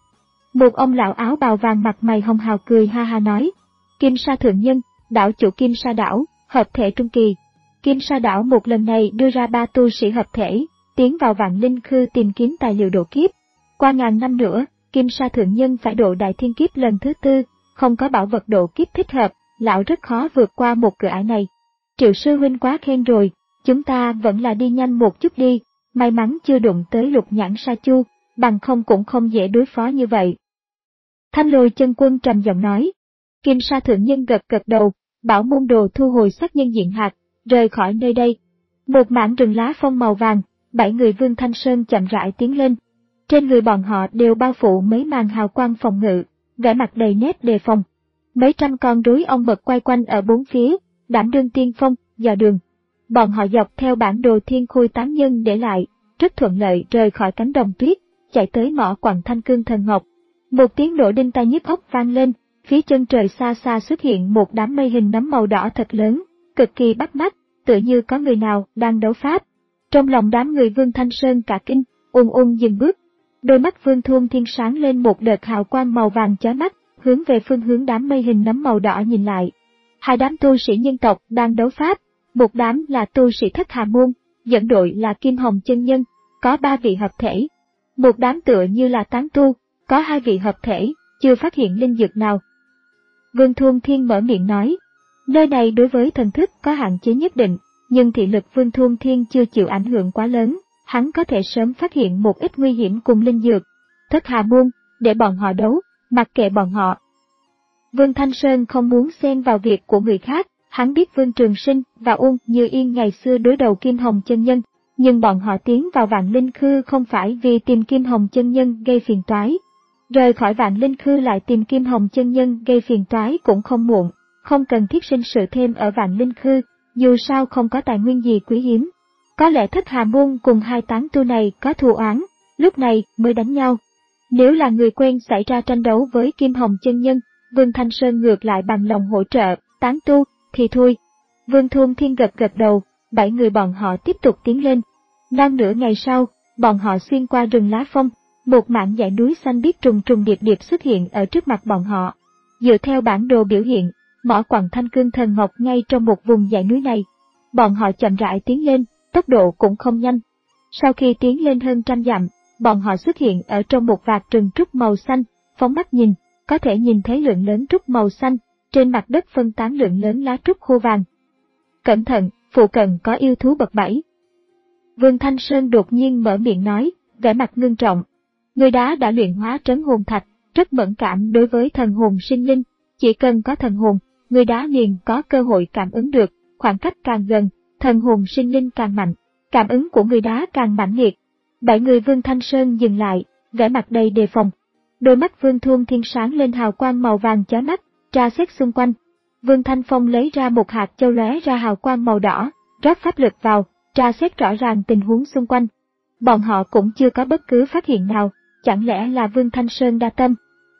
Một ông lão áo bào vàng mặt mày hồng hào cười ha ha nói, Kim Sa thượng nhân, đảo chủ Kim Sa đảo, hợp thể trung kỳ. Kim Sa đảo một lần này đưa ra ba tu sĩ hợp thể, tiến vào Vạn Linh Khư tìm kiếm tài liệu độ kiếp. Qua ngàn năm nữa, Kim Sa thượng nhân phải độ đại thiên kiếp lần thứ tư, không có bảo vật độ kiếp thích hợp, lão rất khó vượt qua một cửa ải này. Triệu sư huynh quá khen rồi, chúng ta vẫn là đi nhanh một chút đi, may mắn chưa đụng tới Lục Nhãn Sa Chu, bằng không cũng không dễ đối phó như vậy. Thanh Lôi Chân Quân trầm giọng nói. Kim Sa thượng nhân gật gật đầu, bảo môn đồ thu hồi xác nhân diện hạt, rời khỏi nơi đây. Một mảng rừng lá phong màu vàng, bảy người Vương Thanh Sơn chậm rãi tiến lên. Trên người bọn họ đều bao phủ mấy màn hào quang phòng ngự, vẻ mặt đầy nét đề phòng. Mấy trăm con rối ong mật quay quanh ở bốn phía, đảm đương tiên phong, dò đường. Bọn họ dọc theo bản đồ Thiên Khôi Tán Nhân để lại, rất thuận lợi rời khỏi cánh đồng tuyết, chạy tới mỏ quặng Thanh Cương Thần Ngọc. Một tiếng nổ đinh tai nhức óc vang lên, phía chân trời xa xa xuất hiện một đám mây hình nấm màu đỏ thật lớn, cực kỳ bắt mắt, tựa như có người nào đang đấu pháp. Trong lòng đám người Vương Thanh Sơn cả kinh, ùn ùn dừng bước. Đôi mắt Vương Thông Thiên sáng lên một đợt hào quang màu vàng chói mắt, hướng về phương hướng đám mây hình nấm màu đỏ nhìn lại. Hai đám tu sĩ nhân tộc đang đấu pháp, một đám là tu sĩ Thất Hà Môn, dẫn đội là Kim Hồng chân nhân, có ba vị hợp thể. Một đám tựa như là tán tu, có hai vị hợp thể, chưa phát hiện linh dược nào. Vương Thông Thiên mở miệng nói, nơi này đối với thần thức có hạn chế nhất định, nhưng thị lực Vương Thông Thiên chưa chịu ảnh hưởng quá lớn, hắn có thể sớm phát hiện một ít nguy hiểm cùng linh dược. Thất Hà Môn, để bọn họ đấu, mặc kệ bọn họ. Vương Thanh Sơn không muốn xen vào việc của người khác, hắn biết Vương Trường Sinh và Uông Như Yên ngày xưa đối đầu Kim Hồng chân nhân, Nhưng bọn họ tiến vào Vạn Linh Khư không phải vì tìm Kim Hồng chân nhân gây phiền toái. Rời khỏi Vạn Linh Khư lại tìm Kim Hồng chân nhân gây phiền toái cũng không muộn, không cần thiết sinh sự thêm ở Vạn Linh Khư, dù sao không có tài nguyên gì quý hiếm. Có lẽ Thất Hà Môn cùng hai tán tu này có thù oán, lúc này mới đánh nhau. Nếu là người quen xảy ra tranh đấu với Kim Hồng chân nhân, Vương Thanh Sơn ngược lại bằng lòng hỗ trợ, tán tu, thì thôi. Vương Thôn Thiên gật gật đầu, bảy người bọn họ tiếp tục tiến lên. Non nửa ngày sau, bọn họ xuyên qua rừng lá phong, một mảng dãy núi xanh biếc trùng trùng điệp điệp xuất hiện ở trước mặt bọn họ. Dựa theo bản đồ biểu hiện, mỏ quặng Thanh Cương Thần Ngọc ngay trong một vùng dãy núi này. Bọn họ chậm rãi tiến lên, tốc độ cũng không nhanh. Sau khi tiến lên hơn trăm dặm, bọn họ xuất hiện ở trong một vạt rừng trúc màu xanh, phóng mắt nhìn, có thể nhìn thấy lượng lớn trúc màu xanh, trên mặt đất phân tán lượng lớn lá trúc khô vàng. Cẩn thận, phụ cận có yêu thú bậc bảy. Vương Thanh Sơn đột nhiên mở miệng nói, vẻ mặt ngưng trọng. Người đá đã luyện hóa trấn hồn thạch, rất mẫn cảm đối với thần hồn sinh linh, chỉ cần có thần hồn, người đá liền có cơ hội cảm ứng được, khoảng cách càng gần, thần hồn sinh linh càng mạnh, cảm ứng của người đá càng mãnh liệt. Bảy người Vương Thanh Sơn dừng lại, vẻ mặt đầy đề phòng. Đôi mắt Vương Thôn Thiên sáng lên hào quang màu vàng chói mắt, tra xét xung quanh. Vương Thanh Phong lấy ra một hạt châu lóe ra hào quang màu đỏ, rót pháp lực vào, tra xét rõ ràng tình huống xung quanh. Bọn họ cũng chưa có bất cứ phát hiện nào, chẳng lẽ là Vương Thanh Sơn đa tâm.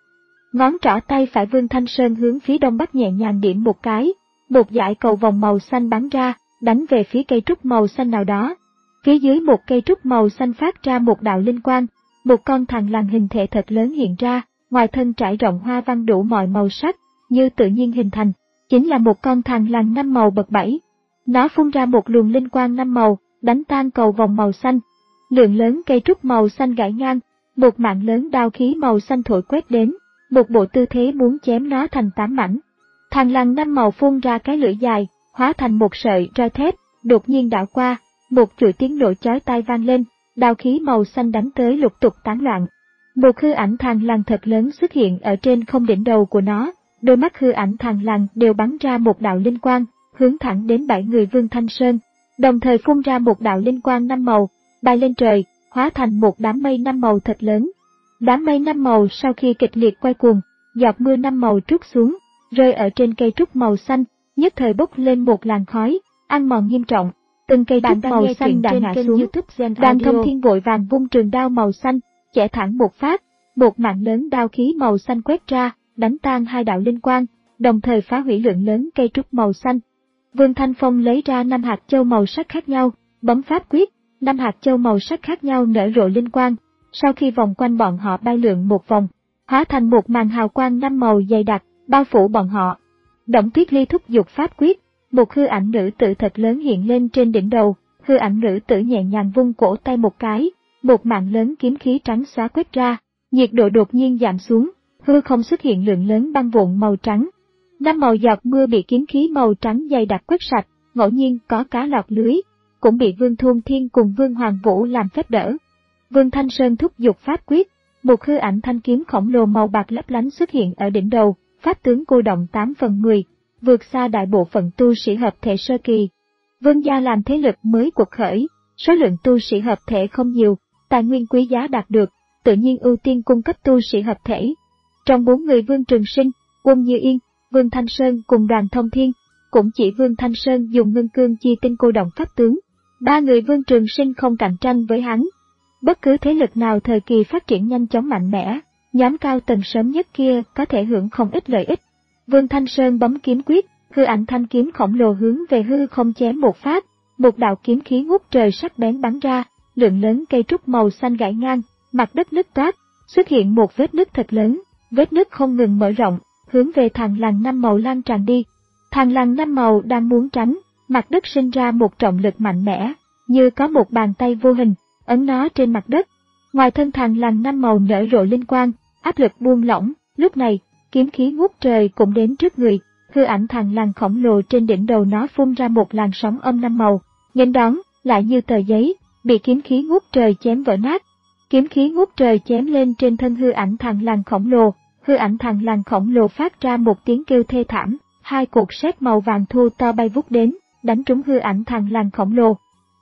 Ngón trỏ tay phải Vương Thanh Sơn hướng phía đông bắc nhẹ nhàng điểm một cái, một dải cầu vòng màu xanh bắn ra, đánh về phía cây trúc màu xanh nào đó. Phía dưới một cây trúc màu xanh phát ra một đạo linh quang, một con thằn lằn hình thể thật lớn hiện ra, ngoài thân trải rộng hoa văn đủ mọi màu sắc, như tự nhiên hình thành, chính là một con thằn lằn năm màu bậc bảy. Nó phun ra một luồng linh quang năm màu, đánh tan cầu vòng màu xanh. Lượng lớn cây trúc màu xanh gãy ngang, một mạng lớn đao khí màu xanh thổi quét đến, một bộ tư thế muốn chém nó thành tám mảnh. Thằn lằn năm màu phun ra cái lưỡi dài, hóa thành một sợi roi thép, đột nhiên đảo qua, một chuỗi tiếng nổ chói tai vang lên, đao khí màu xanh đánh tới lục tục tán loạn. Một hư ảnh thằn lằn thật lớn xuất hiện ở trên không đỉnh đầu của nó, đôi mắt hư ảnh thằn lằn đều bắn ra một đạo linh quang, hướng thẳng đến bảy người Vương Thanh Sơn, đồng thời phun ra một đạo linh quang năm màu, bay lên trời, hóa thành một đám mây năm màu thật lớn. Đám mây năm màu sau khi kịch liệt quay cuồng, giọt mưa năm màu trút xuống, rơi ở trên cây trúc màu xanh, nhất thời bốc lên một làn khói, ăn mòn nghiêm trọng. Từng cây trúc màu xanh đã ngã xuống, Đàn Thông Thiên vội vàng vung trường đao màu xanh, chẻ thẳng một phát, một mạng lớn đao khí màu xanh quét ra, đánh tan hai đạo linh quang, đồng thời phá hủy lượng lớn cây trúc màu xanh. Vương Thanh Phong lấy ra năm hạt châu màu sắc khác nhau, bấm pháp quyết, năm hạt châu màu sắc khác nhau nở rộ linh quang. Sau khi vòng quanh bọn họ bay lượn một vòng, hóa thành một màn hào quang năm màu dày đặc, bao phủ bọn họ. Đổng Tuyết Ly thúc giục pháp quyết, một hư ảnh nữ tử thật lớn hiện lên trên đỉnh đầu, hư ảnh nữ tử nhẹ nhàng vung cổ tay một cái, một mạng lớn kiếm khí trắng xóa quét ra, nhiệt độ đột nhiên giảm xuống, hư không xuất hiện lượng lớn băng vụn màu trắng. Năm màu giọt mưa bị kiếm khí màu trắng dày đặc quét sạch, ngẫu nhiên có cá lọt lưới, cũng bị Vương Thôn Thiên cùng Vương Hoàng Vũ làm phép đỡ. Vương Thanh Sơn thúc giục pháp quyết, một hư ảnh thanh kiếm khổng lồ màu bạc lấp lánh xuất hiện ở đỉnh đầu, pháp tướng cô động tám phần mười, vượt xa đại bộ phận tu sĩ hợp thể sơ kỳ. Vương gia làm thế lực mới cuộc khởi, số lượng tu sĩ hợp thể không nhiều, tài nguyên quý giá đạt được, tự nhiên ưu tiên cung cấp tu sĩ hợp thể. Trong bốn người Vương Trường Sinh, Quân Như Yên, Vương Thanh Sơn cùng Đoàn Thông Thiên, cũng chỉ Vương Thanh Sơn dùng ngân cương chi tinh cô động pháp tướng. Ba người Vương Trường Sinh không cạnh tranh với hắn. Bất cứ thế lực nào thời kỳ phát triển nhanh chóng mạnh mẽ, nhóm cao tầng sớm nhất kia có thể hưởng không ít lợi ích. Vương Thanh Sơn bấm kiếm quyết, hư ảnh thanh kiếm khổng lồ hướng về hư không chém một phát, một đạo kiếm khí ngút trời sắc bén bắn ra, lượng lớn cây trúc màu xanh gãy ngang, mặt đất nứt toát, xuất hiện một vết nứt thật lớn, vết nứt không ngừng mở rộng, hướng về thằn lằn năm màu lan tràn đi. Thằn lằn năm màu đang muốn tránh, mặt đất sinh ra một trọng lực mạnh mẽ, như có một bàn tay vô hình ấn nó trên mặt đất. Ngoài thân thằn lằn năm màu nở rộ linh quang, áp lực buông lỏng, lúc này, kiếm khí ngút trời cũng đến trước người, hư ảnh thằn lằn khổng lồ trên đỉnh đầu nó phun ra một làn sóng âm năm màu, nghênh đón, lại như tờ giấy, bị kiếm khí ngút trời chém vỡ nát. Kiếm khí ngút trời chém lên trên thân hư ảnh thằn lằn khổng lồ, hư ảnh thằn lằn khổng lồ phát ra một tiếng kêu thê thảm, hai cột sét màu vàng thô to bay vút đến, đánh trúng hư ảnh thằn lằn khổng lồ.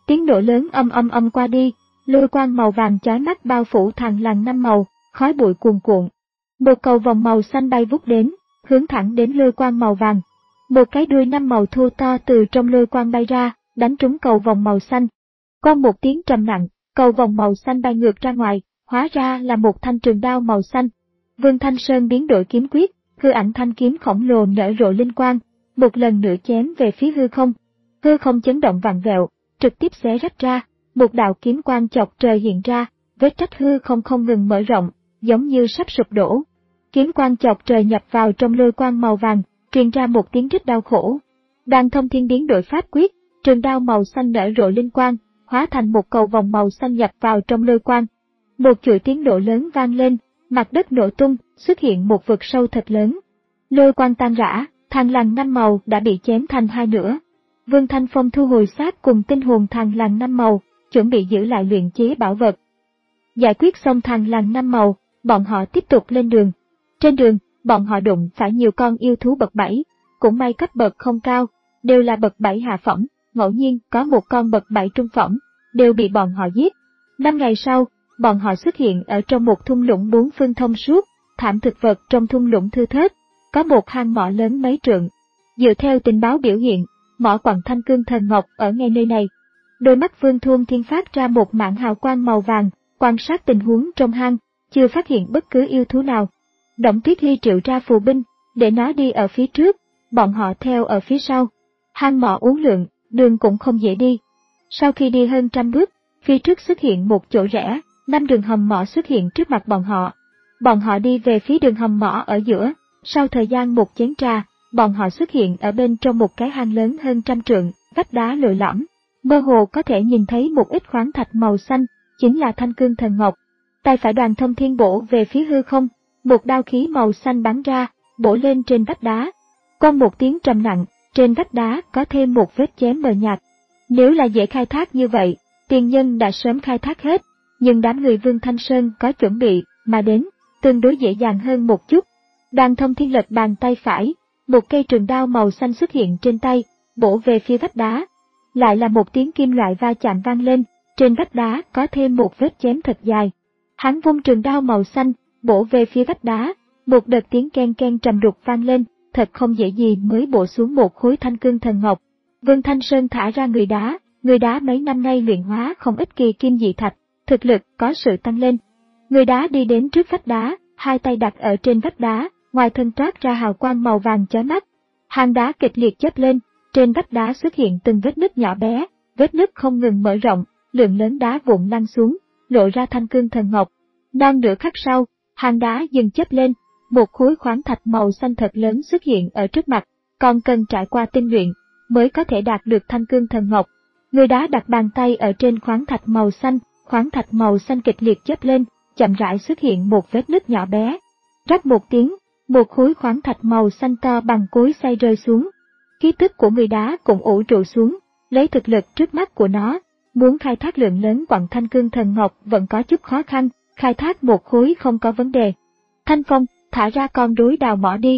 Tiếng nổ lớn âm âm âm qua đi, lôi quang màu vàng chói mắt bao phủ thằng lằn năm màu, khói bụi cuồn cuộn. Một cầu vòng màu xanh bay vút đến, hướng thẳng đến lôi quang màu vàng. Một cái đuôi năm màu thô to từ trong lôi quang bay ra, đánh trúng cầu vòng màu xanh. Con một tiếng trầm nặng, cầu vòng màu xanh bay ngược ra ngoài, hóa ra là một thanh trường đao màu xanh. Vương Thanh Sơn biến đổi kiếm quyết, hư ảnh thanh kiếm khổng lồ nở rộ linh quang, một lần nữa chém về phía hư không. Hư không chấn động vặn vẹo, trực tiếp xé rách ra, một đạo kiếm quang chọc trời hiện ra, vết rách hư không không ngừng mở rộng, giống như sắp sụp đổ. Kiếm quang chọc trời nhập vào trong lôi quang màu vàng, truyền ra một tiếng rít đau khổ. Đàn Thông Thiên biến đổi pháp quyết, trường đao màu xanh nở rộ linh quang, hóa thành một cầu vòng màu xanh nhập vào trong lôi quang. Một chuỗi tiếng nổ lớn vang lên, mặt đất nổ tung, xuất hiện một vực sâu thật lớn. Lôi quang tan rã, thằng lằn năm màu đã bị chém thành hai nửa. Vương Thanh Phong thu hồi xác cùng tinh hồn thằng lằn năm màu, chuẩn bị giữ lại luyện chế bảo vật. Giải quyết xong thằng lằn năm màu, bọn họ tiếp tục lên đường. Trên đường, bọn họ đụng phải nhiều con yêu thú bậc bảy, cũng may cấp bậc không cao, đều là bậc bảy hạ phẩm, ngẫu nhiên có một con bậc bảy trung phẩm, đều bị bọn họ giết. Năm ngày sau, bọn họ xuất hiện ở trong một thung lũng bốn phương thông suốt, thảm thực vật trong thung lũng thưa thớt, có một hang mỏ lớn mấy trượng. Dựa theo tình báo biểu hiện, mỏ quặng thanh cương thần ngọc ở ngay nơi này. Đôi mắt Vương Thôn Thiên phát ra một mảng hào quang màu vàng, quan sát tình huống trong hang, chưa phát hiện bất cứ yêu thú nào. Động Tuyết Ly triệu ra phù binh, để nó đi ở phía trước, bọn họ theo ở phía sau. Hang mỏ uốn lượn, đường cũng không dễ đi. Sau khi đi hơn trăm bước, phía trước xuất hiện một chỗ rẽ, năm đường hầm mỏ xuất hiện trước mặt bọn họ. Bọn họ đi về phía đường hầm mỏ ở giữa, sau thời gian một chén trà, bọn họ xuất hiện ở bên trong một cái hang lớn hơn trăm trượng, vách đá lồi lõm. Mơ hồ có thể nhìn thấy một ít khoáng thạch màu xanh, chính là thanh cương thần ngọc. Tay phải Đoàn Thông Thiên bổ về phía hư không, một đao khí màu xanh bắn ra, bổ lên trên vách đá. Con một tiếng trầm nặng, trên vách đá có thêm một vết chém mờ nhạt. Nếu là dễ khai thác như vậy, tiền nhân đã sớm khai thác hết, nhưng đám người Vương Thanh Sơn có chuẩn bị, mà đến, tương đối dễ dàng hơn một chút. Đoàn Thông Thiên lật bàn tay phải, một cây trường đao màu xanh xuất hiện trên tay, bổ về phía vách đá. Lại là một tiếng kim loại va chạm vang lên, trên vách đá có thêm một vết chém thật dài. Hắn vung trường đao màu xanh, bổ về phía vách đá, một đợt tiếng ken ken trầm đục vang lên, thật không dễ gì mới bổ xuống một khối thanh cương thần ngọc. Vương Thanh Sơn thả ra người đá, người đá mấy năm nay luyện hóa không ít kỳ kim dị thạch, thực lực có sự tăng lên. Người đá đi đến trước vách đá, hai tay đặt ở trên vách đá, ngoài thân toát ra hào quang màu vàng chói mắt. Hang đá kịch liệt chớp lên, trên vách đá xuất hiện từng vết nứt nhỏ bé, vết nứt không ngừng mở rộng, lượng lớn đá vụn lăn xuống, lộ ra thanh cương thần ngọc. Non nửa khắc sau, hang đá dừng chớp lên, một khối khoáng thạch màu xanh thật lớn xuất hiện ở trước mặt, còn cần trải qua tinh luyện mới có thể đạt được thanh cương thần ngọc. Người đá đặt bàn tay ở trên khoáng thạch màu xanh, khoáng thạch màu xanh kịch liệt chớp lên, chậm rãi xuất hiện một vết nứt nhỏ bé. Rắc một tiếng, một khối khoáng thạch màu xanh to bằng cối xay rơi xuống. Khí tức của người đá cũng ủ trụ xuống, lấy thực lực trước mắt của nó, muốn khai thác lượng lớn quặng thanh cương thần ngọc vẫn có chút khó khăn, khai thác một khối không có vấn đề. Thanh Phong, thả ra con rối đào mỏ đi.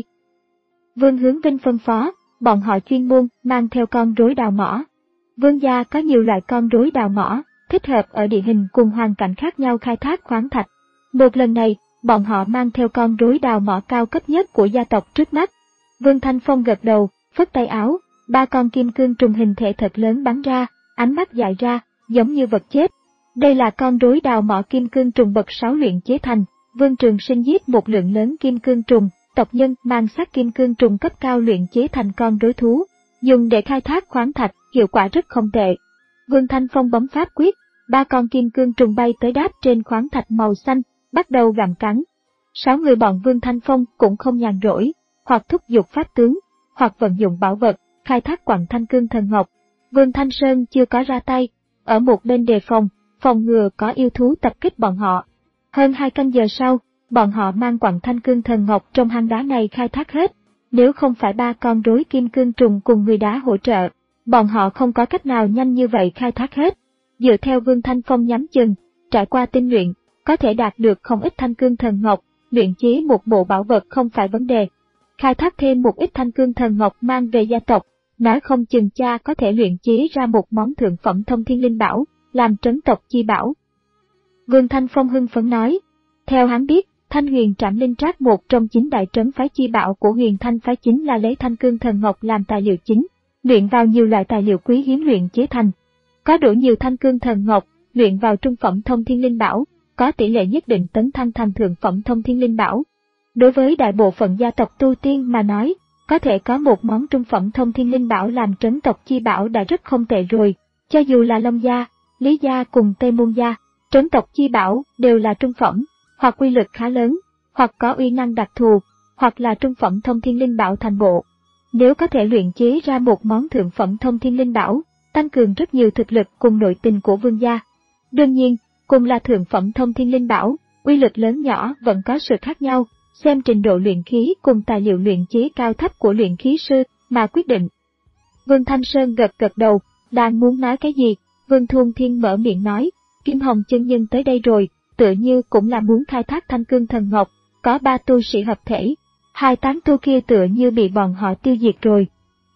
Vương Hướng Vinh phân phó, bọn họ chuyên môn mang theo con rối đào mỏ. Vương gia có nhiều loại con rối đào mỏ, thích hợp ở địa hình cùng hoàn cảnh khác nhau khai thác khoáng thạch. Một lần này, bọn họ mang theo con rối đào mỏ cao cấp nhất của gia tộc trước mắt. Vương Thanh Phong gật đầu, phất tay áo, ba con kim cương trùng hình thể thật lớn bắn ra, ánh mắt dại ra, giống như vật chết. Đây là con rối đào mỏ kim cương trùng bậc sáu luyện chế thành. Vương Trường Sinh giết một lượng lớn kim cương trùng, tộc nhân mang xác kim cương trùng cấp cao luyện chế thành con rối thú, dùng để khai thác khoáng thạch, hiệu quả rất không tệ. Vương Thanh Phong bấm pháp quyết, ba con kim cương trùng bay tới đáp trên khoáng thạch màu xanh, bắt đầu gặm cắn. Sáu người bọn Vương Thanh Phong cũng không nhàn rỗi, hoặc thúc giục pháp tướng, hoặc vận dụng bảo vật, khai thác quặng thanh cương thần ngọc. Vương Thanh Sơn chưa có ra tay, ở một bên đề phòng, phòng ngừa có yêu thú tập kích bọn họ. Hơn hai canh giờ sau, bọn họ mang quặng thanh cương thần ngọc trong hang đá này khai thác hết. Nếu không phải ba con rối kim cương trùng cùng người đá hỗ trợ, bọn họ không có cách nào nhanh như vậy khai thác hết. Dựa theo Vương Thanh Phong nhắm chừng, trải qua tinh luyện, có thể đạt được không ít thanh cương thần ngọc, luyện chế một bộ bảo vật không phải vấn đề. Khai thác thêm một ít thanh cương thần ngọc mang về gia tộc, nói không chừng cha có thể luyện chế ra một món thượng phẩm thông thiên linh bảo, làm trấn tộc chi bảo. Vương Thanh Phong hưng phấn nói, theo hắn biết, Thanh Huyền Trảm Linh Trác một trong chín đại trấn phái chi bảo của Huyền Thanh phái chính là lấy thanh cương thần ngọc làm tài liệu chính, luyện vào nhiều loại tài liệu quý hiếm luyện chế thành. Có đủ nhiều thanh cương thần ngọc, luyện vào trung phẩm thông thiên linh bảo, có tỷ lệ nhất định tấn thăng thành thượng phẩm thông thiên linh bảo. Đối với đại bộ phận gia tộc tu tiên mà nói, có thể có một món trung phẩm thông thiên linh bảo làm trấn tộc chi bảo đã rất không tệ rồi, cho dù là Long gia, Lý gia cùng Tây Môn gia, trấn tộc chi bảo đều là trung phẩm, hoặc uy lực khá lớn, hoặc có uy năng đặc thù, hoặc là trung phẩm thông thiên linh bảo thành bộ. Nếu có thể luyện chế ra một món thượng phẩm thông thiên linh bảo, tăng cường rất nhiều thực lực cùng nội tình của vương gia. Đương nhiên, cùng là thượng phẩm thông thiên linh bảo, uy lực lớn nhỏ vẫn có sự khác nhau, xem trình độ luyện khí cùng tài liệu luyện chế cao thấp của luyện khí sư mà quyết định. Vương Thanh Sơn gật gật đầu, đang muốn nói cái gì, Vương Thuần Thiên mở miệng nói, Kim Hồng chân nhân tới đây rồi, tựa như cũng là muốn khai thác thanh cương thần ngọc, có ba tu sĩ hợp thể, hai tán tu kia tựa như bị bọn họ tiêu diệt rồi.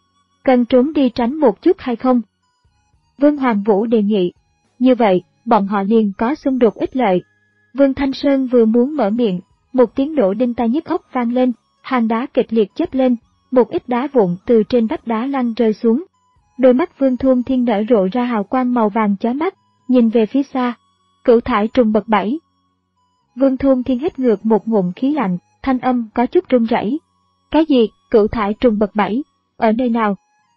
Cần trốn đi tránh một chút hay không? Vương Hoàng Vũ đề nghị, như vậy, bọn họ liền có xung đột ích lợi. Vương Thanh Sơn vừa muốn mở miệng, một tiếng nổ đinh tai nhức óc vang lên, hang đá kịch liệt chớp lên, một ít đá vụn từ trên vách đá lăn rơi xuống. Đôi mắt Vương Thuần Thiên nở rộ ra hào quang màu vàng chói mắt, nhìn về phía xa. Cửu thải trùng bậc bảy. Vương Thuần Thiên hít ngược một ngụm khí lạnh, thanh âm có chút run rẩy. Cái gì, cửu thải trùng bậc bảy, ở nơi nào?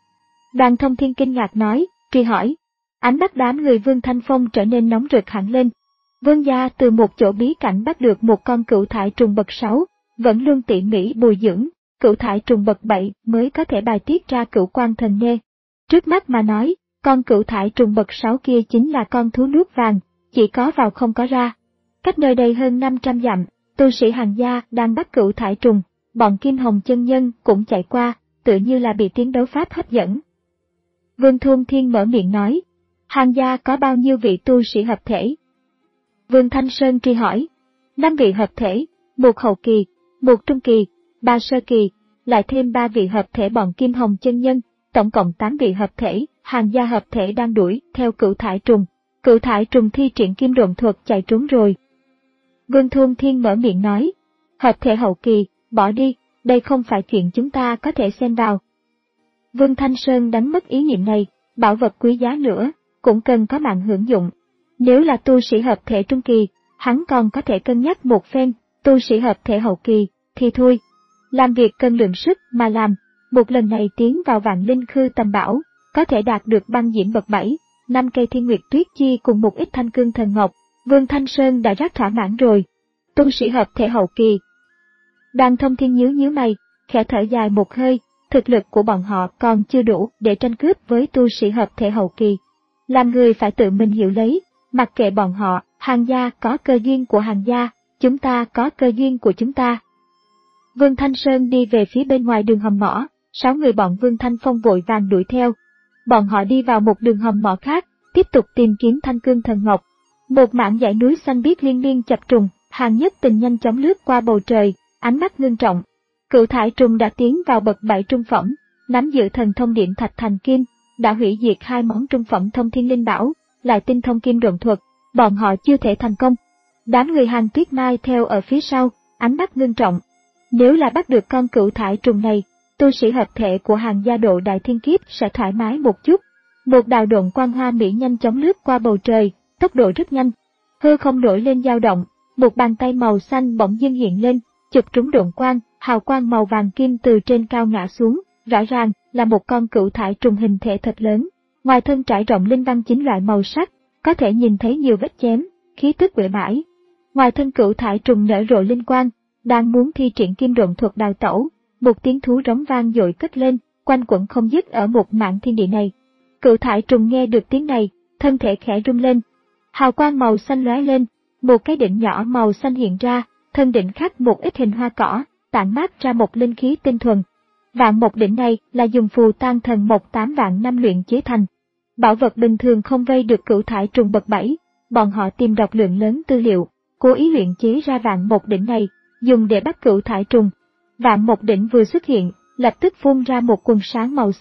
Đoàn Thông Thiên kinh ngạc nói, truy hỏi. Ánh mắt đám người Vương Thanh Phong trở nên nóng rực hẳn lên. Vương gia từ một chỗ bí cảnh bắt được một con cửu thải trùng bậc sáu, vẫn luôn tỉ mỉ bồi dưỡng, cửu thải trùng bậc bảy mới có thể bài tiết ra cửu quan thần nê. Trước mắt mà nói, con cửu thải trùng bậc sáu kia chính là con thú nước vàng, chỉ có vào không có ra. Cách nơi đây hơn năm trăm dặm, tu sĩ Hàn gia đang bắt cửu thải trùng, bọn Kim Hồng chân nhân cũng chạy qua, tự như là bị tiếng đấu pháp hấp dẫn. Vương Thuần Thiên mở miệng nói, Hàn gia có bao nhiêu vị tu sĩ hợp thể? Vương Thanh Sơn truy hỏi, năm vị hợp thể, một hậu kỳ, một trung kỳ, ba sơ kỳ, lại thêm ba vị hợp thể bọn Kim Hồng chân nhân, tổng cộng tám vị hợp thể, Hàn gia hợp thể đang đuổi theo cửu thải trùng. Cửu thải trùng thi triển kim độn thuật chạy trốn rồi. Vương Thuần Thiên mở miệng nói, hợp thể hậu kỳ, bỏ đi, đây không phải chuyện chúng ta có thể xen vào. Vương Thanh Sơn đánh mất ý niệm này, bảo vật quý giá nữa, cũng cần có mạng hưởng dụng. Nếu là tu sĩ hợp thể trung kỳ, hắn còn có thể cân nhắc một phen, tu sĩ hợp thể hậu kỳ, thì thôi. Làm việc cần lượng sức mà làm, một lần này tiến vào vạn linh khư tầm bảo, có thể đạt được băng diễm bậc bảy, năm cây thiên nguyệt tuyết chi cùng một ít thanh cương thần ngọc, Vương Thanh Sơn đã rất thỏa mãn rồi. Tu sĩ hợp thể hậu kỳ. Đoàn Thông Thiên nhíu nhíu mày, khẽ thở dài một hơi, thực lực của bọn họ còn chưa đủ để tranh cướp với tu sĩ hợp thể hậu kỳ. Làm người phải tự mình hiểu lấy, mặc kệ bọn họ, Hàn gia có cơ duyên của Hàn gia, chúng ta có cơ duyên của chúng ta. Vương Thanh Sơn đi về phía bên ngoài đường hầm mỏ, sáu người bọn Vương Thanh Phong vội vàng đuổi theo. Bọn họ đi vào một đường hầm mỏ khác, tiếp tục tìm kiếm thanh cương thần ngọc. Một mảng dãy núi xanh biếc liên miên chập trùng, Hàn Nhất Tình nhanh chóng lướt qua bầu trời, ánh mắt ngưng trọng. Cửu thải trùng đã tiến vào bậc bảy trung phẩm, nắm giữ thần thông điện thạch thành kim, đã hủy diệt hai món trung phẩm thông thiên linh bảo, lại tinh thông kim độn thuật, bọn họ chưa thể thành công. Đám người Hàn Tuyết Mai theo ở phía sau, ánh mắt ngưng trọng. Nếu là bắt được con cửu thải trùng này, tu sĩ hợp thể của Hàn gia độ đại thiên kiếp sẽ thoải mái một chút. Một đạo độn quang hoa mỹ nhanh chóng lướt qua bầu trời, tốc độ rất nhanh. Hư không nổi lên dao động, một bàn tay màu xanh bỗng dưng hiện lên, chụp trúng độn quang, hào quang màu vàng kim từ trên cao ngã xuống, rõ ràng là một con cửu thải trùng hình thể thật lớn. Ngoài thân trải rộng linh văn chín loại màu sắc, có thể nhìn thấy nhiều vết chém, khí tức uể bãi. Ngoài thân cửu thải trùng nở rộ linh quang, đang muốn thi triển kim độn thuật đào tẩu, một tiếng thú rống vang dội cất lên, quanh quẩn không dứt ở một mảng thiên địa này. Cửu thải trùng nghe được tiếng này, thân thể khẽ rung lên, hào quang màu xanh lóe lên, một cái đỉnh nhỏ màu xanh hiện ra, thân đỉnh khắc một ít hình hoa cỏ, tản mát ra một linh khí tinh thuần. Vạn mộc đỉnh này là dùng phù tan thần mộc tám vạn năm luyện chế thành. Bảo vật bình thường không vây được cửu thải trùng bậc bảy, bọn họ tìm đọc lượng lớn tư liệu, cố ý luyện chế ra vạn mộc đỉnh này, dùng để bắt cửu thải trùng. Vạn mộc đỉnh vừa xuất hiện, lập tức phun ra một quần sáng màu xanh,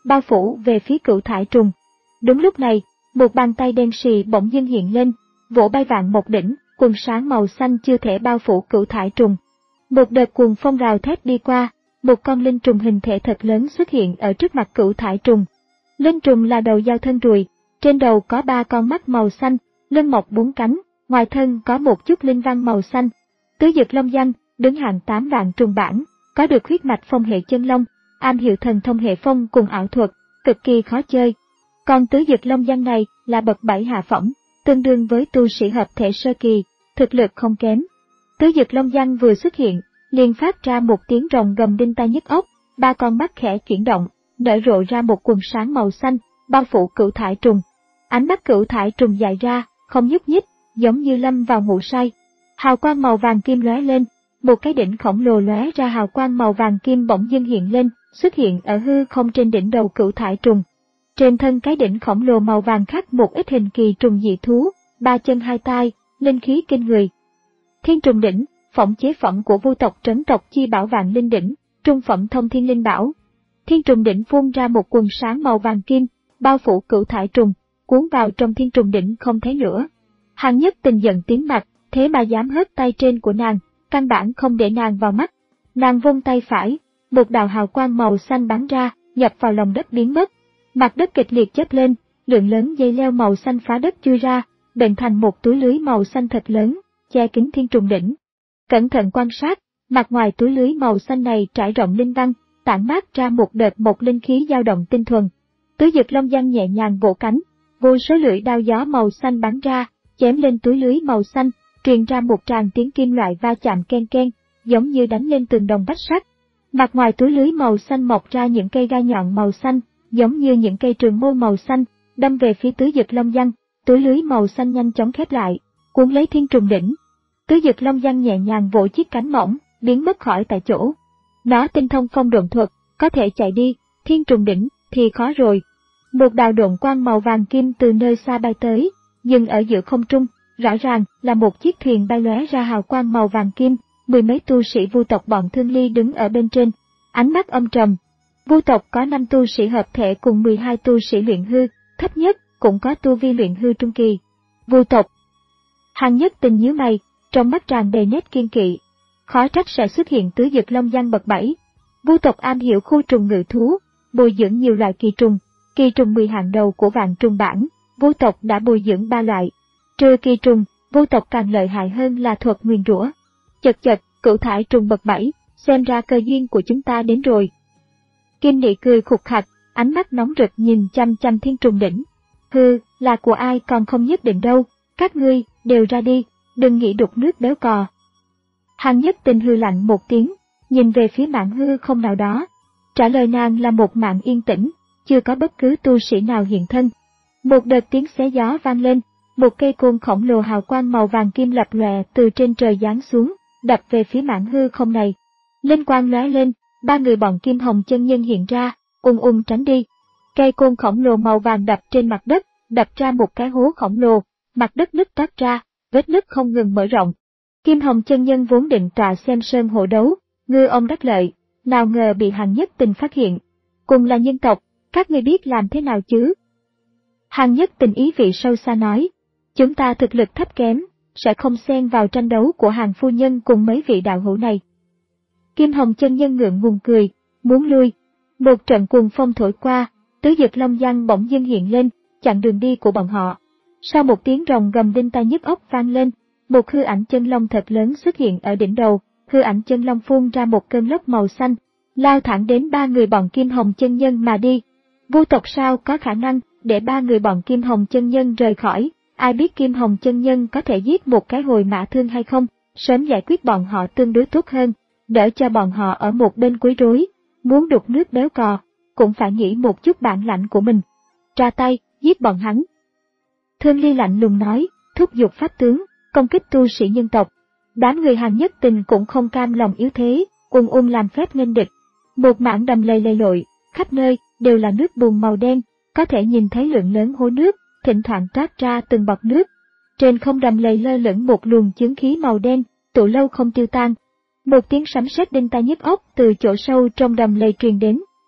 bao phủ về phía cửu thải trùng. Đúng lúc này, một bàn tay đen sì bỗng dưng hiện lên, vỗ bay vạn một đỉnh, quần sáng màu xanh chưa thể bao phủ cửu thải trùng. Một đợt cuồng phong rào thét đi qua, một con linh trùng hình thể thật lớn xuất hiện ở trước mặt cửu thải trùng. Linh trùng là đầu dao thân ruồi, trên đầu có ba con mắt màu xanh, lưng mọc bốn cánh, ngoài thân có một chút linh văn màu xanh. Tứ Dực Long Văn, đứng hạng tám vạn trùng bảng, có được huyết mạch phong hệ chân long, am hiểu thần thông hệ phong cùng ảo thuật, cực kỳ khó chơi. Còn Tứ Dực Long Văn này là bậc bảy hạ phẩm, tương đương với tu sĩ hợp thể sơ kỳ, thực lực không kém. Tứ Dực Long Văn vừa xuất hiện, liền phát ra một tiếng rồng gầm đinh tai nhức óc, ba con mắt khẽ chuyển động, nở rộ ra một quần sáng màu xanh, bao phủ cửu thải trùng. Ánh mắt cửu thải trùng dài ra, không nhúc nhích, giống như lâm vào ngủ say. Hào quang màu vàng kim lóe lên, một cái đỉnh khổng lồ lóe ra hào quang màu vàng kim bỗng dưng hiện lên, xuất hiện ở hư không trên đỉnh đầu cửu thải trùng. Trên thân cái đỉnh khổng lồ màu vàng khắc một ít hình kỳ trùng dị thú, ba chân hai tai, linh khí kinh người. Thiên trùng đỉnh, phỏng chế phẩm của vu tộc trấn tộc chi bảo vạn linh đỉnh, trung phẩm thông thiên linh bảo. Thiên trùng đỉnh phun ra một quần sáng màu vàng kim, bao phủ cửu thải trùng, cuốn vào trong thiên trùng đỉnh không thấy nữa. Hàng Nhất Tình giận tím mặt, thế mà dám hất tay trên của nàng, căn bản không để nàng vào mắt. Nàng vung tay phải, một đạo hào quang màu xanh bắn ra, nhập vào lòng đất biến mất. Mặt đất kịch liệt chớp lên, lượng lớn dây leo màu xanh phá đất chui ra, bệnh thành một túi lưới màu xanh thật lớn, che kín thiên trùng đỉnh. Cẩn thận quan sát, mặt ngoài túi lưới màu xanh này trải rộng linh văn, tản mát ra một đợt một linh khí dao động tinh thuần. Tứ Dực Long Văn nhẹ nhàng vỗ cánh, vô số lưỡi đao gió màu xanh bắn ra, chém lên túi lưới màu xanh, truyền ra một tràng tiếng kim loại va chạm ken ken, giống như đánh lên tường đồng vách sắt. Mặt ngoài túi lưới màu xanh mọc ra những cây gai nhọn màu xanh, giống như những cây trường mâu màu xanh, đâm về phía Tứ Dực Long Văn. Túi lưới màu xanh nhanh chóng khép lại, cuốn lấy thiên trùng đỉnh. Tứ Dực Long Văn nhẹ nhàng vỗ chiếc cánh mỏng, biến mất khỏi tại chỗ. Nó tinh thông phong độn thuật, có thể chạy đi, thiên trùng đỉnh thì khó rồi. Một đạo độn quang màu vàng kim từ nơi xa bay tới, dừng ở giữa không trung, rõ ràng là một chiếc thuyền bay lóe ra hào quang màu vàng kim, mười mấy tu sĩ vu tộc bọn Thương Ly đứng ở bên trên, ánh mắt âm trầm. Vu tộc có năm tu sĩ hợp thể cùng mười hai tu sĩ luyện hư, thấp nhất cũng có tu vi luyện hư trung kỳ. Vu tộc. Hàng Nhất Tình nhíu mày, trong mắt tràn đầy nét kiên kỵ. Khó trách sẽ xuất hiện Tứ Dực Long Văn bậc bảy. Vu tộc am hiểu khu trùng ngự thú, bồi dưỡng nhiều loại kỳ trùng, kỳ trùng mười hàng đầu của vạn trùng bảng, vu tộc đã bồi dưỡng ba loại. Trừ kỳ trùng, vu tộc càng lợi hại hơn là thuật nguyền rủa. Chật chật, cửu thải trùng bậc bảy, xem ra cơ duyên của chúng ta đến rồi. Kim Nị cười khục khặc, ánh mắt nóng rực nhìn chăm chăm thiên trùng đỉnh. Hừ, là của ai còn không nhất định đâu, các ngươi đều ra đi, đừng nghĩ đục nước béo cò. Hàng Nhất Tình hư lạnh một tiếng, nhìn về phía mạn hư không nào đó. Trả lời nàng là một mạn yên tĩnh, chưa có bất cứ tu sĩ nào hiện thân. Một đợt tiếng xé gió vang lên, một cây côn khổng lồ hào quang màu vàng kim lập lòe từ trên trời giáng xuống, đập về phía mạn hư không này. Linh quang lóe lên, ba người bọn Kim Hồng chân nhân hiện ra, ung ung tránh đi. Cây côn khổng lồ màu vàng đập trên mặt đất, đập ra một cái hố khổng lồ, mặt đất nứt toát ra, vết nứt không ngừng mở rộng. Kim Hồng chân nhân vốn định tọa xem sơn hộ đấu, ngư ông đắc lợi, nào ngờ bị Hàng Nhất Tình phát hiện. Cùng là nhân tộc, các ngươi biết làm thế nào chứ? Hàng Nhất Tình ý vị sâu xa nói, chúng ta thực lực thấp kém, sẽ không xen vào tranh đấu của Hàng phu nhân cùng mấy vị đạo hữu này. Kim Hồng chân nhân ngượng ngùng cười, muốn lui. Một trận cuồng phong thổi qua, Tứ Dực Long Văn bỗng dưng hiện lên, chặn đường đi của bọn họ. Sau một tiếng rồng gầm đinh tai nhức óc vang lên, một hư ảnh chân long thật lớn xuất hiện ở đỉnh đầu, hư ảnh chân long phun ra một cơn lốc màu xanh, lao thẳng đến ba người bọn Kim Hồng chân nhân mà đi. Vu tộc sao có khả năng để ba người bọn Kim Hồng chân nhân rời khỏi, ai biết Kim Hồng chân nhân có thể giết một cái hồi mã thương hay không, sớm giải quyết bọn họ tương đối tốt hơn, đỡ cho bọn họ ở một bên quấy rối, muốn đục nước béo cò, cũng phải nghĩ một chút bản lãnh của mình. Ra tay, giết bọn hắn. Thương Ly lạnh lùng nói, thúc giục pháp tướng, công kích tu sĩ nhân tộc. Đám người Hàng Nhất Tình cũng không cam lòng yếu thế, ung ung làm phép nghênh địch. Một mảng đầm lầy lầy lội, khắp nơi đều là nước bùn màu đen, có thể nhìn thấy lượng lớn hố nước, thỉnh thoảng toát ra từng bọt nước. Trên không đầm lầy lơ lửng một luồng chướng khí màu đen, tụ lâu không tiêu tan. Một tiếng sấm sét đinh tai nhức óc từ chỗ sâu trong đầm lầy truyền đến,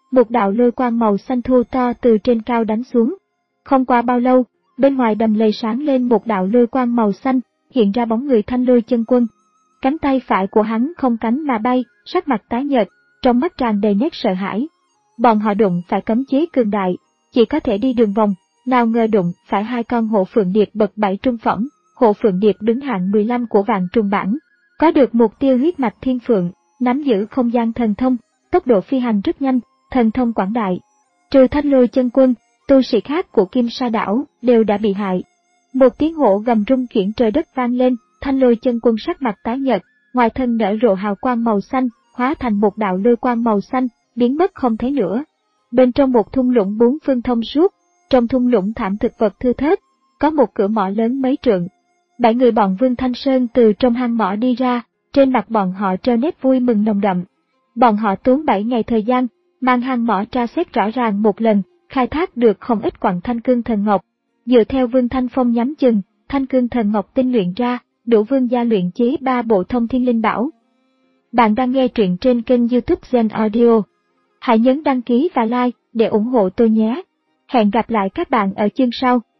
một đạo lôi quang màu xanh thô to từ trên cao đánh xuống. Không qua bao lâu, bên ngoài đầm lầy sáng lên một đạo lôi quang màu xanh, hiện ra bóng người Thanh Lôi Chân Quân. Cánh tay phải của hắn không cánh mà bay, sắc mặt tái nhợt, trong mắt tràn đầy nét sợ hãi. Bọn họ đụng phải cấm chế cường đại, chỉ có thể đi đường vòng, nào ngờ đụng phải hai con hộ phượng điệp bậc bảy trung phẩm, hộ phượng điệp đứng hạng mười lăm của vạn trùng bảng, có được mục tiêu huyết mạch thiên phượng, nắm giữ không gian thần thông, tốc độ phi hành rất nhanh, thần thông quảng đại. Trừ Thanh Lôi Chân Quân, tu sĩ khác của Kim Sa đảo đều đã bị hại. Một tiếng hổ gầm rung chuyển trời đất vang lên, Thanh Lôi Chân Quân sắc mặt tái nhợt, ngoài thân nở rộ hào quang màu xanh, hóa thành một đạo lôi quang màu xanh, biến mất không thấy nữa. Bên trong một thung lũng bốn phương thông suốt, trong thung lũng thảm thực vật thưa thớt, có một cửa mỏ lớn mấy trượng. Bảy người bọn Vương Thanh Sơn từ trong hang mỏ đi ra, trên mặt bọn họ treo nét vui mừng nồng đậm. Bọn họ tốn bảy ngày thời gian, mang hang mỏ tra xét rõ ràng một lần, khai thác được không ít quặng thanh cương thần ngọc. Dựa theo Vương Thanh Phong nhắm chừng, thanh cương thần ngọc tinh luyện ra, đủ Vương gia luyện chế ba bộ thông thiên linh bảo. Bạn đang nghe truyện trên kênh YouTube Zen Audio. Hãy nhấn đăng ký và like để ủng hộ tôi nhé. Hẹn gặp lại các bạn ở chương sau.